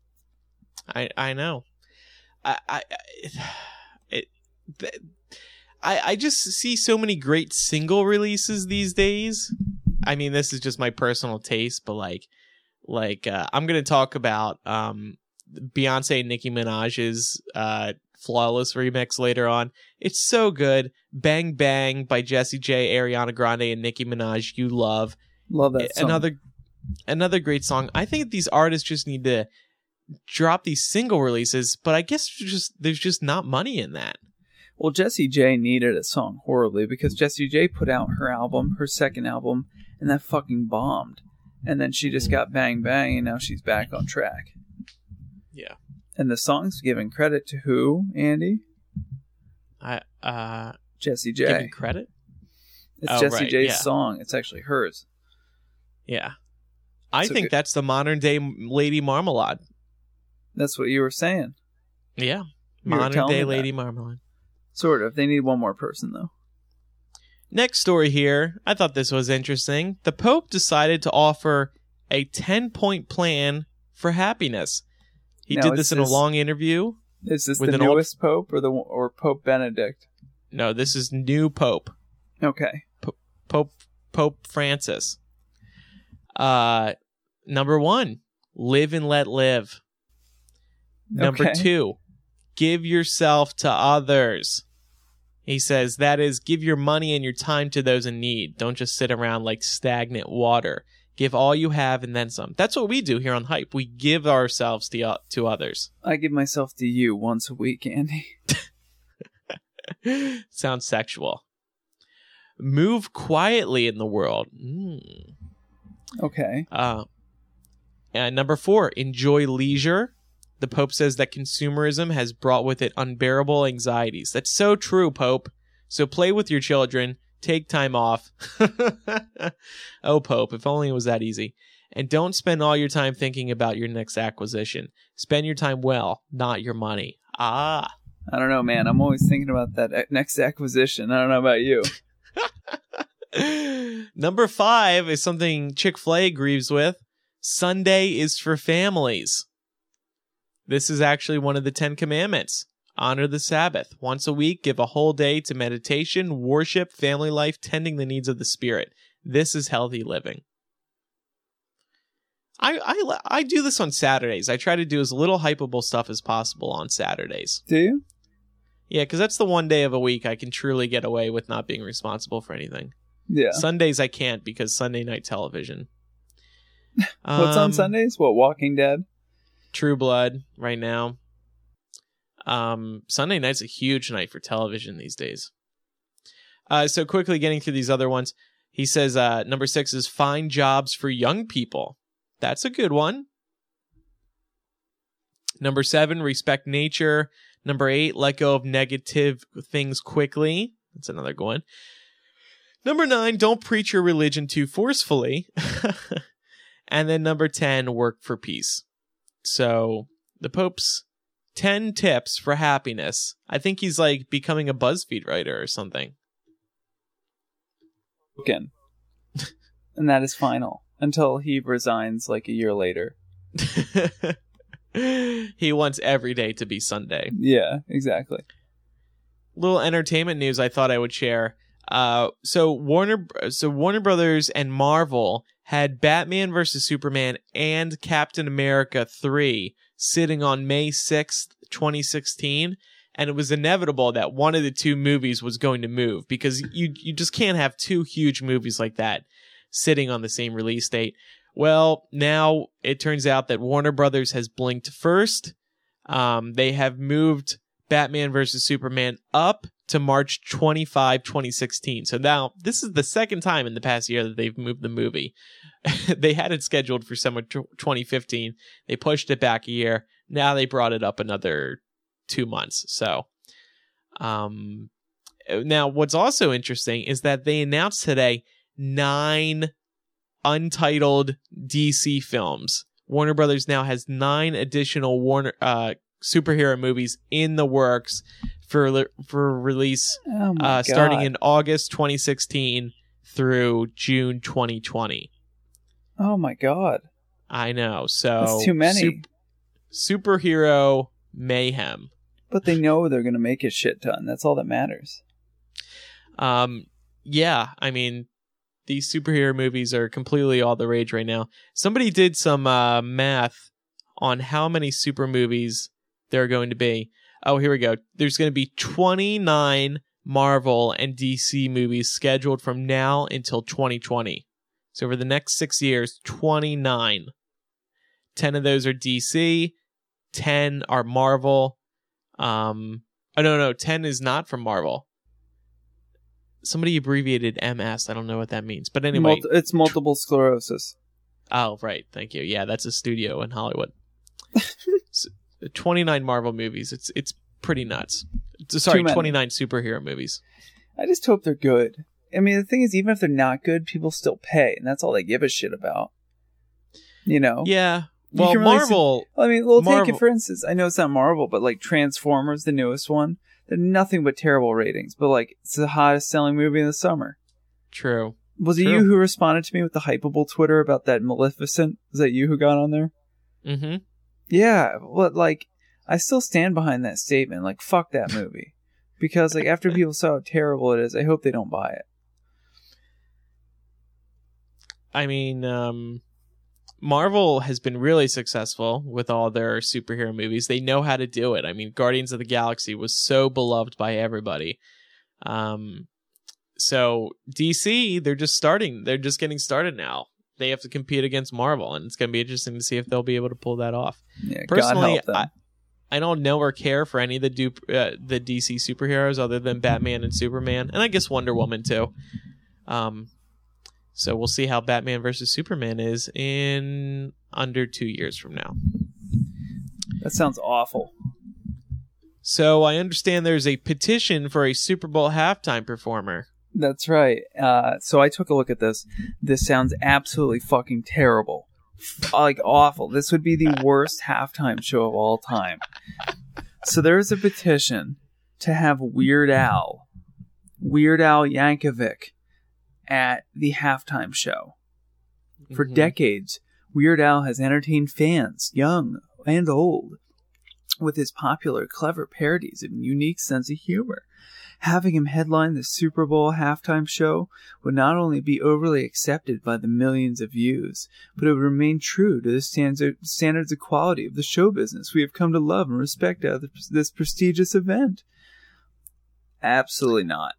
I I know. I I it, th- I I just see so many great single releases these days. I mean, this is just my personal taste, but like like uh, I'm going to talk about um Beyonce and Nicki Minaj's uh, Flawless remix later on. It's so good. Bang Bang by Jessie J, Ariana Grande, and Nicki Minaj. You love. Love that song. Another, another great song. I think these artists just need to drop these single releases, but I guess there's just there's just not money in that. Well, Jessie J needed a song horribly because Jessie J put out her album, her second album, and that fucking bombed. And then she just got Bang Bang, and now she's back on track. Yeah. And the song's giving credit to who, Andy? I uh Jessie J. Giving credit? It's Oh, Jessie right, J's yeah. song. It's actually hers. Yeah. I So think good. that's the modern day Lady Marmalade. That's what you were saying. Yeah. You were Modern telling day me Lady that. Marmalade. Sort of. They need one more person, though. Next story here. I thought this was interesting. The Pope decided to offer a ten-point plan for happiness. He Now, did is this in a this- long interview. Is this With the an old- newest pope or the or Pope Benedict? No, this is new Pope. Okay. Pope Pope Francis. Uh, number one, live and let live. Number Okay. two, give yourself to others. He says that is, give your money and your time to those in need. Don't just sit around like stagnant water. Give all you have and then some. That's what we do here on Hype. We give ourselves to, uh, to others. I give myself to you once a week, Andy. Sounds sexual. Move quietly in the world. Mm. Okay. Uh, and number four, enjoy leisure. The Pope says that consumerism has brought with it unbearable anxieties. That's so true, Pope. So play with your children. Take time off. Oh, Pope, if only it was that easy. And don't spend all your time thinking about your next acquisition. Spend your time well, not your money. Ah. I don't know, man. I'm always thinking about that a- next acquisition. I don't know about you. Number five is something Chick-fil-A agrees with. Sunday is for families. This is actually one of the Ten Commandments. Honor the Sabbath. Once a week, give a whole day to meditation, worship, family life, tending the needs of the spirit. This is healthy living. I, I, I do this on Saturdays. I try to do as little hypeable stuff as possible on Saturdays. Do you? Yeah, because that's the one day of a week I can truly get away with not being responsible for anything. Yeah. Sundays I can't because Sunday night television. What's on Um, Sundays? What, Walking Dead? True Blood right now. Um, Sunday night's a huge night for television these days. Uh, so quickly getting through these other ones. He says uh, number six is find jobs for young people. That's a good one. Number seven, respect nature. Number eight, let go of negative things quickly. That's another good one. Number nine, don't preach your religion too forcefully. And then number ten, work for peace. So the Pope's ten tips for happiness. I think he's like becoming a BuzzFeed writer or something. Again. And that is final. Until he resigns like a year later. He wants every day to be Sunday. Yeah, exactly. Little entertainment news I thought I would share. Uh, so Warner, so Warner Brothers and Marvel had Batman versus Superman and Captain America three sitting on May sixth, twenty sixteen, and it was inevitable that one of the two movies was going to move because you you just can't have two huge movies like that sitting on the same release date. Well, now it turns out that Warner Brothers has blinked first. Um, they have moved Batman versus Superman up to March twenty-fifth, twenty sixteen. So now this is the second time in the past year that they've moved the movie. They had it scheduled for summer twenty fifteen. They pushed it back a year. Now they brought it up another two months. So, um, now what's also interesting is that they announced today nine untitled D C films. Warner Brothers now has nine additional Warner uh, superhero movies in the works for for release, Oh my uh, God. starting in August twenty sixteen through June twenty twenty. Oh my God. I know. So That's too many. sup- superhero mayhem. But they know they're going to make a shit ton. That's all that matters. Um, yeah, I mean, these superhero movies are completely all the rage right now. Somebody did some uh, math on how many super movies there are going to be. Oh, here we go. There's going to be twenty-nine Marvel and D C movies scheduled from now until twenty twenty. So over the next six years, twenty-nine. ten of those are D C, ten are Marvel. Um, oh, no, no, ten is not from Marvel. Somebody abbreviated M S. I don't know what that means. But anyway. Multi- it's multiple sclerosis. Oh, right. Thank you. Yeah, that's a studio in Hollywood. So, twenty-nine Marvel movies. It's it's pretty nuts. Sorry, twenty-nine superhero movies. I just hope they're good. I mean, the thing is, even if they're not good, people still pay, and that's all they give a shit about. You know? Yeah. You Well, really Marvel... see, I mean, we'll Marvel, take it for instance. I know it's not Marvel, but like Transformers, the newest one, they're nothing but terrible ratings. But like, it's the hottest selling movie in the summer. True. Was it True. you who responded to me with the hypeable Twitter about that Maleficent? Was that you who got on there? Mm-hmm. Yeah, but like, I still stand behind that statement. Like, fuck that movie. Because like, after people saw how terrible it is, I hope they don't buy it. I mean, um, Marvel has been really successful with all their superhero movies. They know how to do it. I mean, Guardians of the Galaxy was so beloved by everybody. Um, so D C, they're just starting. They're just getting started now. They have to compete against Marvel, and it's going to be interesting to see if they'll be able to pull that off. Yeah, Personally, God help them. I, I don't know or care for any of the du- uh, the D C superheroes other than Batman and Superman, and I guess Wonder Woman too. Um, so we'll see how Batman versus Superman is in under two years from now. That sounds awful. So I understand there's a petition for a Super Bowl halftime performer. That's right. Uh, so I took a look at this. This sounds absolutely fucking terrible. F- like awful. This would be the worst halftime show of all time. So there is a petition to have Weird Al, Weird Al Yankovic, at the halftime show. For Mhm. decades, Weird Al has entertained fans, young and old, with his popular, clever parodies and unique sense of humor. Having him headline the Super Bowl halftime show would not only be overly accepted by the millions of views, but it would remain true to the standard, standards of quality of the show business we have come to love and respect out of this prestigious event. Absolutely not.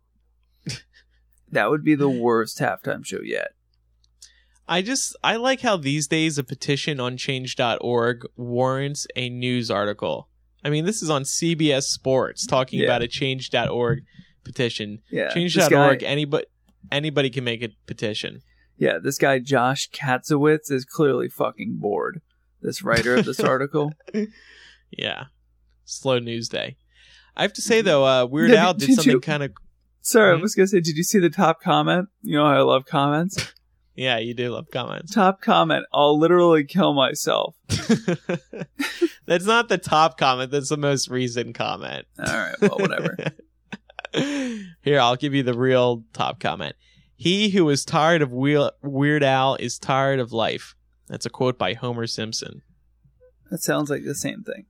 That would be the worst halftime show yet. I just, I like how these days a petition on change dot org warrants a news article. I mean, this is on C B S Sports talking Yeah. about a change dot org petition. Yeah, change this dot org, guy- anybody, anybody can make a petition. Yeah, this guy Josh Katzowitz is clearly fucking bored. This writer of this article. Yeah. Slow news day. I have to say, though, uh, Weird Yeah, Al did did something you- kind of... Sorry, Hmm? I was going to say, did you see the top comment? You know how I love comments? Yeah, you do love comments. Top comment, I'll literally kill myself. That's not the top comment. That's the most recent comment. All right, well, whatever. Here, I'll give you the real top comment. He who is tired of Wheel- Weird Al is tired of life. That's a quote by Homer Simpson. That sounds like the same thing.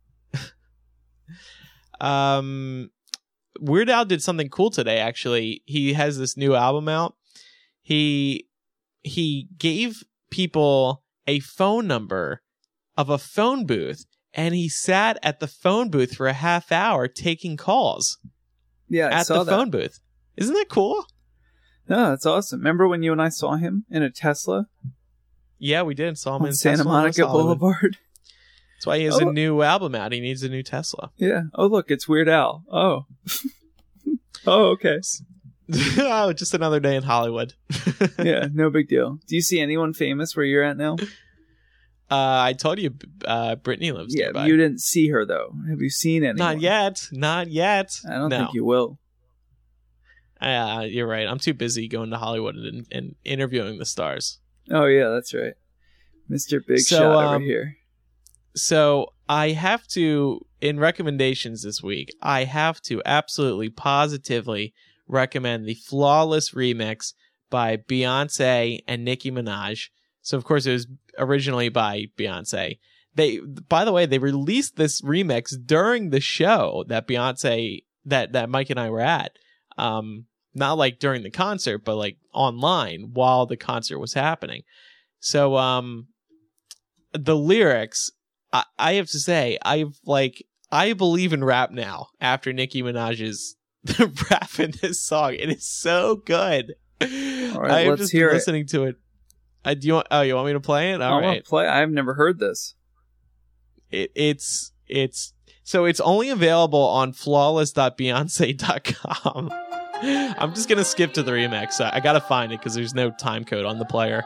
Um, Weird Al did something cool today, actually. He has this new album out. He he gave people a phone number of a phone booth, and he sat at the phone booth for a half hour taking calls Yeah, I at saw the that. phone booth. Isn't that cool? No, that's awesome. Remember when you and I saw him in a Tesla Yeah, we did. Saw him on in Santa Tesla in West Monica Hollywood. Boulevard? That's why he has Oh. a new album out. He needs a new Tesla. Yeah. Oh, look, it's Weird Al. Oh. Oh, okay. Oh, just another day in Hollywood. Yeah, no big deal. Do you see anyone famous where you're at now? Uh, I told you, uh, Brittany lives Yeah, nearby. you didn't see her, though. Have you seen anyone? Not yet. Not yet. I don't no. think you will. Uh, you're right. I'm too busy going to Hollywood and, and interviewing the stars. Oh, yeah, that's right. Mister Big So, Shot um, over here. So I have to, in recommendations this week, I have to absolutely positively recommend the Flawless remix by Beyonce and Nicki Minaj. So, of course, it was originally by Beyonce. They, by the way, they released this remix during the show that Beyonce, that, that Mike and I were at. Um, not like during the concert, but like online while the concert was happening. So, um, the lyrics I, I have to say, I've like, I believe in rap now after Nicki Minaj's rap in this song. It is so good. All right, I have let's just hear been it. listening to it. I do you want, oh, you want me to play it? All I want right. to play. I've never heard this. It, it's, it's, so it's only available on flawless dot beyonce dot com. I'm just going to skip to the remix. I, I got to find it because there's no time code on the player.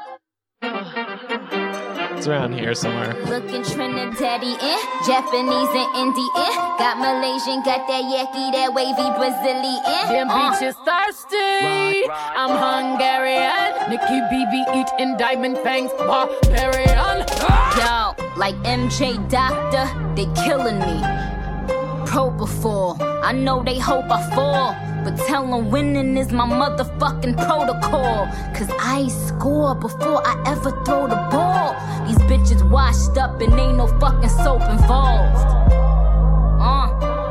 It's around here somewhere. Looking Trinidadian, Japanese and Indian. Got Malaysian, got that yaki, that wavy Brazilian. Them Uh. bitches thirsty. I'm Hungarian. Nikki B B eating diamond fangs. Barbarian. Yo, like M J Doctor, they killing me. Propofol, I know they hope I fall, but tell them winning is my motherfucking protocol. Cause I score before I ever throw the ball. These bitches washed up and ain't no fucking soap involved. Uh,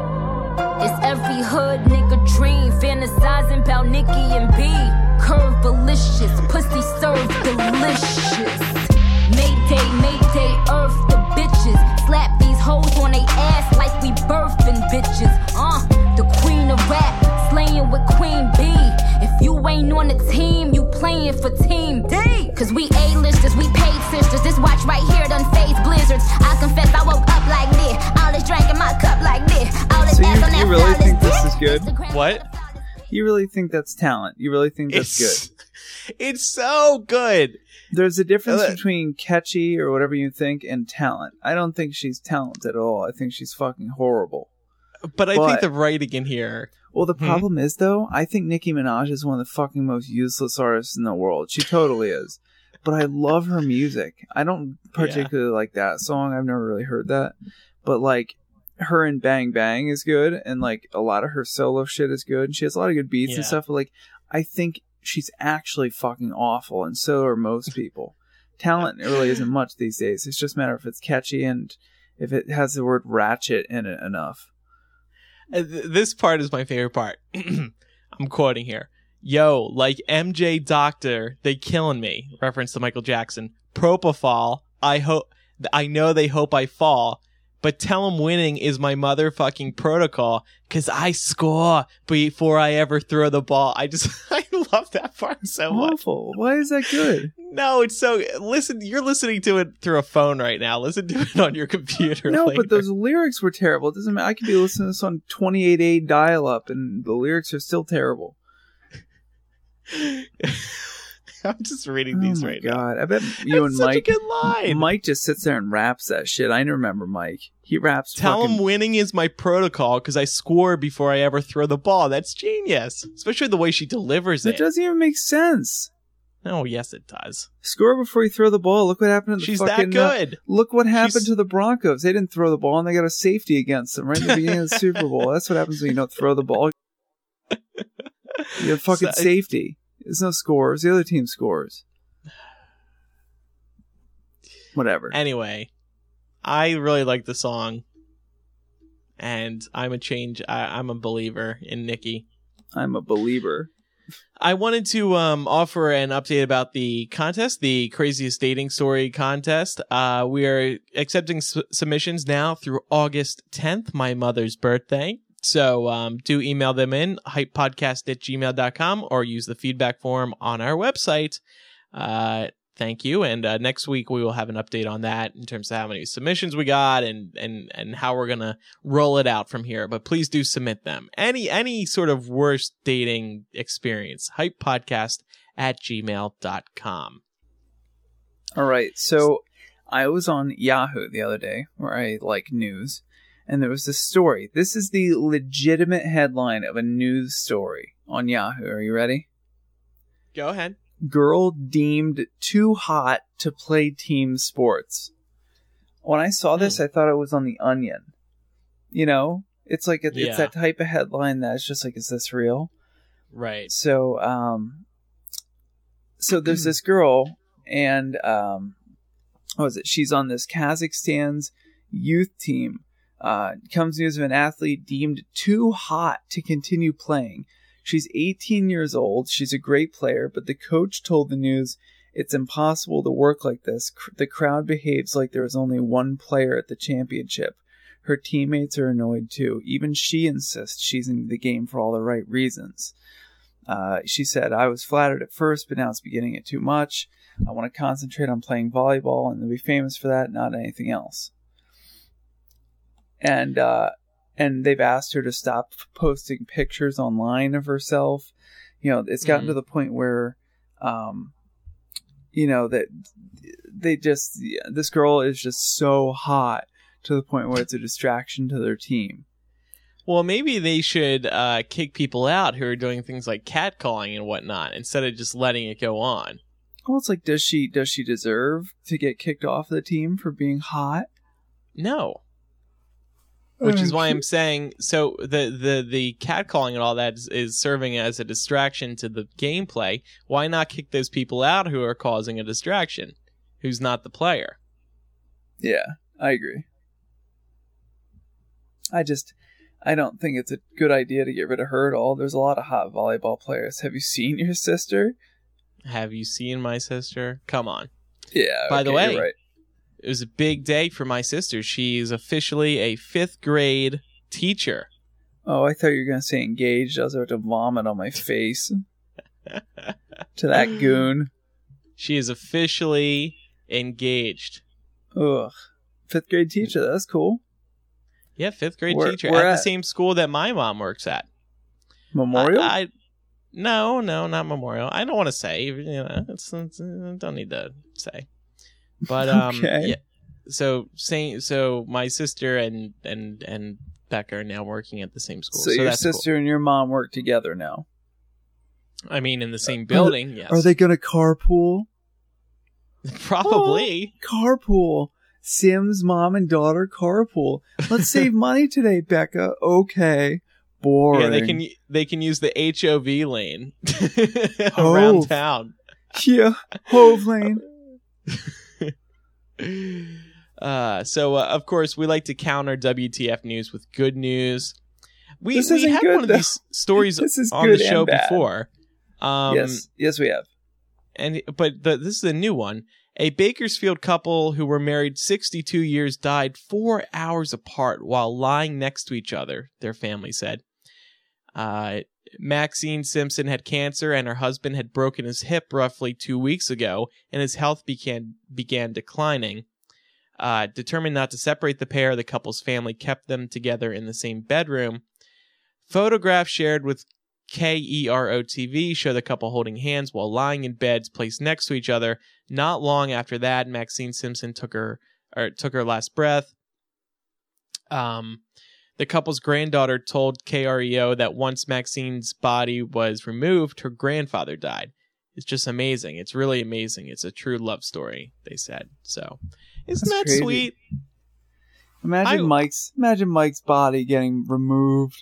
it's every hood nigga dream, fantasizing about Nicki and B. Curve delicious, pussy served delicious. Mayday, Mayday, earth the bitches. Slap these hoes on they ass like we birthing bitches. Uh, the queen of rap, slaying with Queen B. If you ain't on the team, you playing for Team D. Cause we A-listers, we paid sisters. This watch right here done phase blizzards. I confess I woke up like this. All this drink in my cup like this. All this So you- ass on that you really flawless think this dick. is good? Instagram What? flawless- You really think that's talent? You really think that's It's, good? it's so good. There's a difference Uh, between catchy or whatever you think and talent. I don't think she's talented at all. I think she's fucking horrible. But I But- think the writing in here. Well, the Hmm. problem is, though, I think Nicki Minaj is one of the fucking most useless artists in the world. She totally is. But I love her music. I don't particularly like that song. I've never really heard that. But, like, her and Bang Bang is good, and, like, a lot of her solo shit is good. And she has a lot of good beats Yeah. and stuff, but, like, I think she's actually fucking awful, and so are most people. Talent really isn't much these days. It's just a matter if it's catchy and if it has the word ratchet in it enough. Uh, th- This part is my favorite part. I'm quoting here. Yo, like M J Doctor, they killing me. Reference to Michael Jackson. Propofol, I hope, I know they hope I fall, but tell them winning is my motherfucking protocol, cause I score before I ever throw the ball. I just, I love that part so much. Awful. Why is that good? No, it's so, listen, you're listening to it through a phone right now. Listen to it on your computer. No, later. but those lyrics were terrible. It doesn't matter. I could be listening to this on twenty-eight A dial-up, and the lyrics are still terrible. I'm just reading Oh these my right now. god! I bet you That's and such Mike. a good line. Mike just sits there and raps that shit. I remember Mike. He raps. Tell fucking, him winning is my protocol because I score before I ever throw the ball. That's genius. Especially the way she delivers That it. doesn't even make sense. Oh, yes, it does. Score before you throw the ball. Look what happened to the She's fucking. that good. Uh, look what happened She's- to the Broncos. They didn't throw the ball, and they got a safety against them right at the beginning of the Super Bowl. That's what happens when you don't throw the ball. You have fucking So- safety. There's no scores. The other team scores. Whatever. Anyway, I really like the song. And I'm a change. I, I'm a believer in Nicki. I'm a believer. I wanted to um, offer an update about the contest, the Craziest Dating Story contest. Uh, we are accepting s- submissions now through August tenth, my mother's birthday. So um, do email them in, hypepodcast at gmail dot com, or use the feedback form on our website. Uh, thank you. And uh, next week we will have an update on that in terms of how many submissions we got and and, and how we're going to roll it out from here. But please do submit them. Any any sort of worst dating experience, hypepodcast at gmail dot com. All right. So I was on Yahoo the other day where I like news, and there was this story. This is the legitimate headline of a news story on Yahoo. Are you ready? Go ahead. Girl deemed too hot to play team sports. When I saw this, I thought it was on The Onion. You know, it's like a, Yeah. it's that type of headline that's just like, is this real? Right. So, um, so there's this girl, and um, what was it? She's on this Kazakhstan's youth team. Uh, comes news of an athlete deemed too hot to continue playing. She's eighteen years old. She's a great player, but the coach told the news It's impossible to work like this. The crowd behaves like there is only one player at the championship. Her teammates are annoyed too. Even she insists she's in the game for all the right reasons. Uh, she said, I was flattered at first, but now it's beginning to get too much. I want to concentrate on playing volleyball and to be famous for that, not anything else. And uh, and they've asked her to stop posting pictures online of herself. You know, it's gotten mm-hmm. to the point where, um, you know, that they just, this girl is just so hot to the point where it's a distraction to their team. Well, maybe they should uh, kick people out who are doing things like catcalling and whatnot instead of just letting it go on. Well, it's like, does she does she deserve to get kicked off the team for being hot? No. Which is why I'm saying, so the, the, the catcalling and all that is, is serving as a distraction to the gameplay. Why not kick those people out who are causing a distraction? Who's not the player? Yeah, I agree. I just, I don't think it's a good idea to get rid of her at all. There's a lot of hot volleyball players. Have you seen your sister? Have you seen my sister? Come on. Yeah. By okay, the way, you're right. It was a big day for my sister. She's officially a fifth grade teacher. Oh, I thought you were going to say engaged. I was about to vomit on my face. To that goon. She is officially engaged. Ugh. Fifth grade teacher. That's cool. Yeah, fifth grade Where, teacher where at, at the same school that my mom works at. Memorial? I, I no, no, not Memorial. I don't want to say. You know, it's, it's uh, don't need to say. But um, okay. yeah. So saying so, my sister and and and Becca are now working at the same school. So, So, your that's sister cool. and your mom work together now. I mean, in the same building. Are, Yes. Are they going to carpool? Probably. Oh, carpool. Sim's mom and daughter carpool. Let's save money today, Becca. Okay. Boring. Yeah, they can they can use the H O V lane Hove. around town. Yeah, Hove lane. Uh, so uh, of course we like to counter W T F news with good news. We This we isn't had good, one of though. these stories This is on the good and show bad. before. Um, yes, yes, we have. and but the, this is a new one. A Bakersfield couple who were married sixty-two years died four hours apart while lying next to each other, their family said. Uh, Maxine Simpson had cancer and her husband had broken his hip roughly two weeks ago, and his health began began declining. Uh, determined not to separate the pair, the couple's family kept them together in the same bedroom. Photographs shared with K E R O T V show the couple holding hands while lying in beds placed next to each other. Not long after that, Maxine Simpson took her or took her last breath. Um, the couple's granddaughter told K R E O that once Maxine's body was removed, her grandfather died. It's just amazing. It's really amazing. It's a true love story, they said. So, isn't That's that crazy. sweet? Imagine I- Mike's imagine Mike's body getting removed.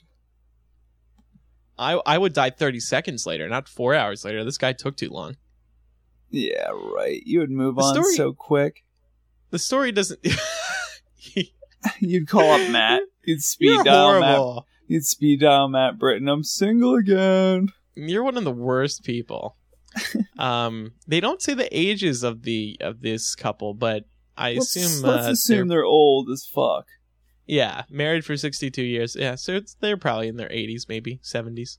I I would die thirty seconds later, not four hours later. This guy took too long. Yeah, right. You would move The on story- so quick. The story doesn't. You'd call up Matt. You'd speed You're dial Matt. horrible. You'd speed dial Matt Britton. I'm single again. You're one of the worst people. um, they don't say the ages of the of this couple, but I Let's, assume let's uh, assume they're they're old as fuck. yeah married for sixty-two years. Yeah, so it's, they're probably in their eighties, maybe seventies.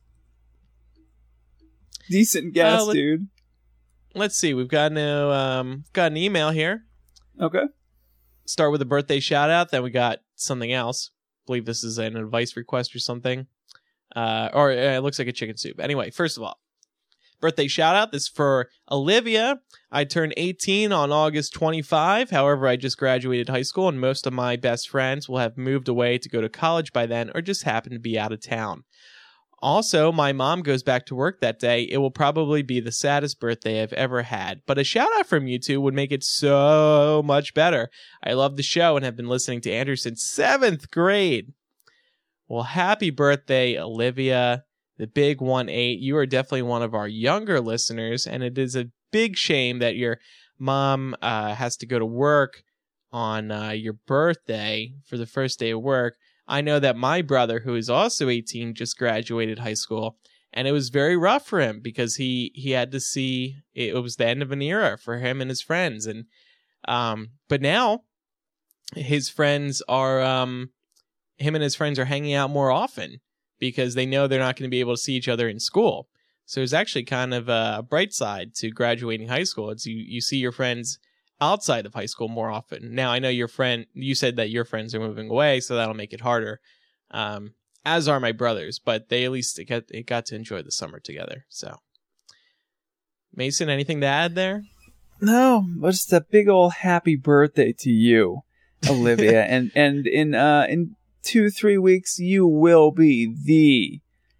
Decent guess, Uh, let- dude. Let's see. We've got no um got an email here. Okay. Start with a birthday shout out. Then we got something else. I believe this is an advice request or something. Uh, or uh, it looks like a chicken soup. Anyway, first of all, birthday shout out. This is for Olivia. I turned eighteen on August twenty-fifth. However, I just graduated high school and most of my best friends will have moved away to go to college by then or just happen to be out of town. Also, my mom goes back to work that day. It will probably be the saddest birthday I've ever had. But a shout out from you two would make it so much better. I love the show and have been listening to Andrew since seventh grade. Well, happy birthday, Olivia, the big one eight. You are definitely one of our younger listeners, and it is a big shame that your mom uh, has to go to work on uh, your birthday for the first day of work. I know that my brother, who is also eighteen, just graduated high school, And it was very rough for him because he, he had to see it was the end of an era for him and his friends. And um, but now his friends are um, him and his friends are hanging out more often because they know they're not going to be able to see each other in school. So it's actually kind of a bright side to graduating high school. It's you, you see your friends outside of high school more often. Now, I know your friend, you said that your friends are moving away, so that'll make it harder, um, as are my brothers, but they at least it got, it got to enjoy the summer together. So, Mason, anything to add there? No, but just a big old happy birthday to you, Olivia. and and in uh in two, three weeks, you will be the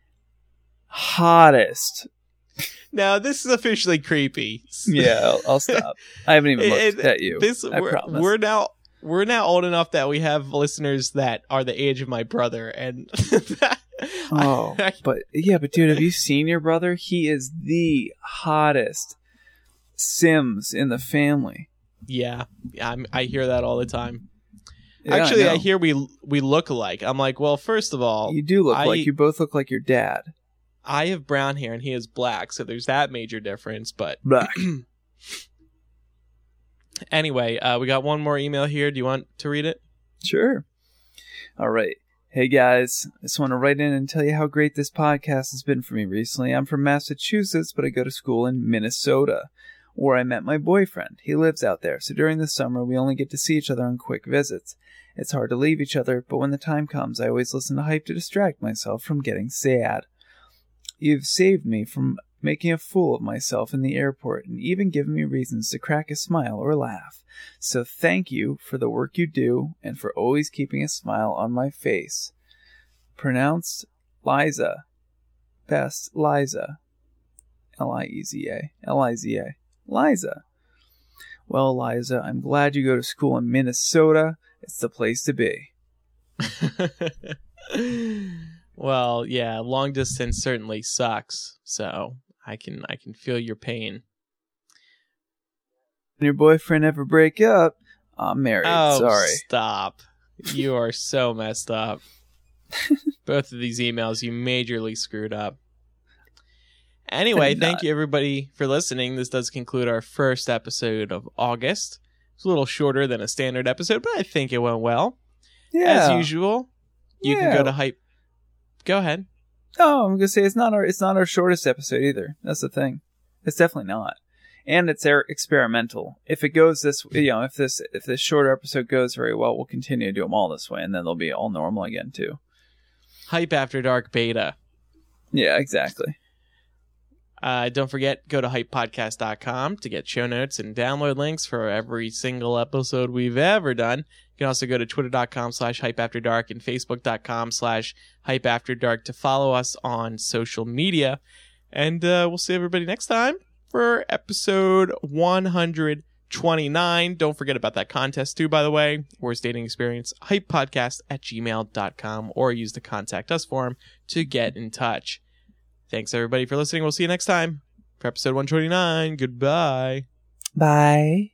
hottest. Now, this is officially creepy. Yeah, I'll, I'll stop. I haven't even looked it, at you. This I we're, promise. we're now we're now old enough that we have listeners that are the age of my brother, and oh, I, but yeah, but dude, have you seen your brother? He is the hottest Sims in the family. yeah, I'm, I hear that all the time. Yeah, Actually, I, I hear we we look alike. I'm like, well, first of all, you do look I, like you both look like your dad. I have brown hair and he has black, so there's that major difference. But Black. Anyway, uh, we got one more email here. Do you want to read it? Sure. All right. Hey guys, I just want to write in and tell you how great this podcast has been for me recently. I'm from Massachusetts, but I go to school in Minnesota, where I met my boyfriend. He lives out there, so during the summer we only get to see each other on quick visits. It's hard to leave each other, but when the time comes, I always listen to Hype to distract myself from getting sad. You've saved me from making a fool of myself in the airport and even given me reasons to crack a smile or laugh. So thank you for the work you do and for always keeping a smile on my face. Pronounced Liza. Best Liza. L I E Z A. L I Z A. Liza. Well, Liza, I'm glad you go to school in Minnesota. It's the place to be. Well, yeah, long distance certainly sucks. So I can I can feel your pain. When your boyfriend ever break up, I'm married. Oh, Sorry. Stop. You are so messed up. Both of these emails you majorly screwed up. Anyway, thank you everybody for listening. This does conclude our first episode of August. It's a little shorter than a standard episode, but I think it went well. Yeah. As usual, you Yeah. can go to Hype. Go ahead. Oh, I'm gonna say it's not our it's not our shortest episode either. That's the thing. It's definitely not, and it's er- experimental. If it goes this, you know, if this if this shorter episode goes very well, we'll continue to do them all this way, and then they'll be all normal again too. Hype After Dark Beta. Yeah, exactly. Uh, don't forget, go to hype podcast dot com to get show notes and download links for every single episode we've ever done. You can also go to twitter dot com slash hype after dark and facebook dot com slash hype after dark to follow us on social media. And uh, we'll see everybody next time for episode one hundred twenty-nine. Don't forget about that contest too, by the way. Worst dating experience, hypepodcast at gmail dot com, or use the contact us form to get in touch. Thanks everybody for listening. We'll see you next time for episode one twenty-nine. Goodbye. Bye.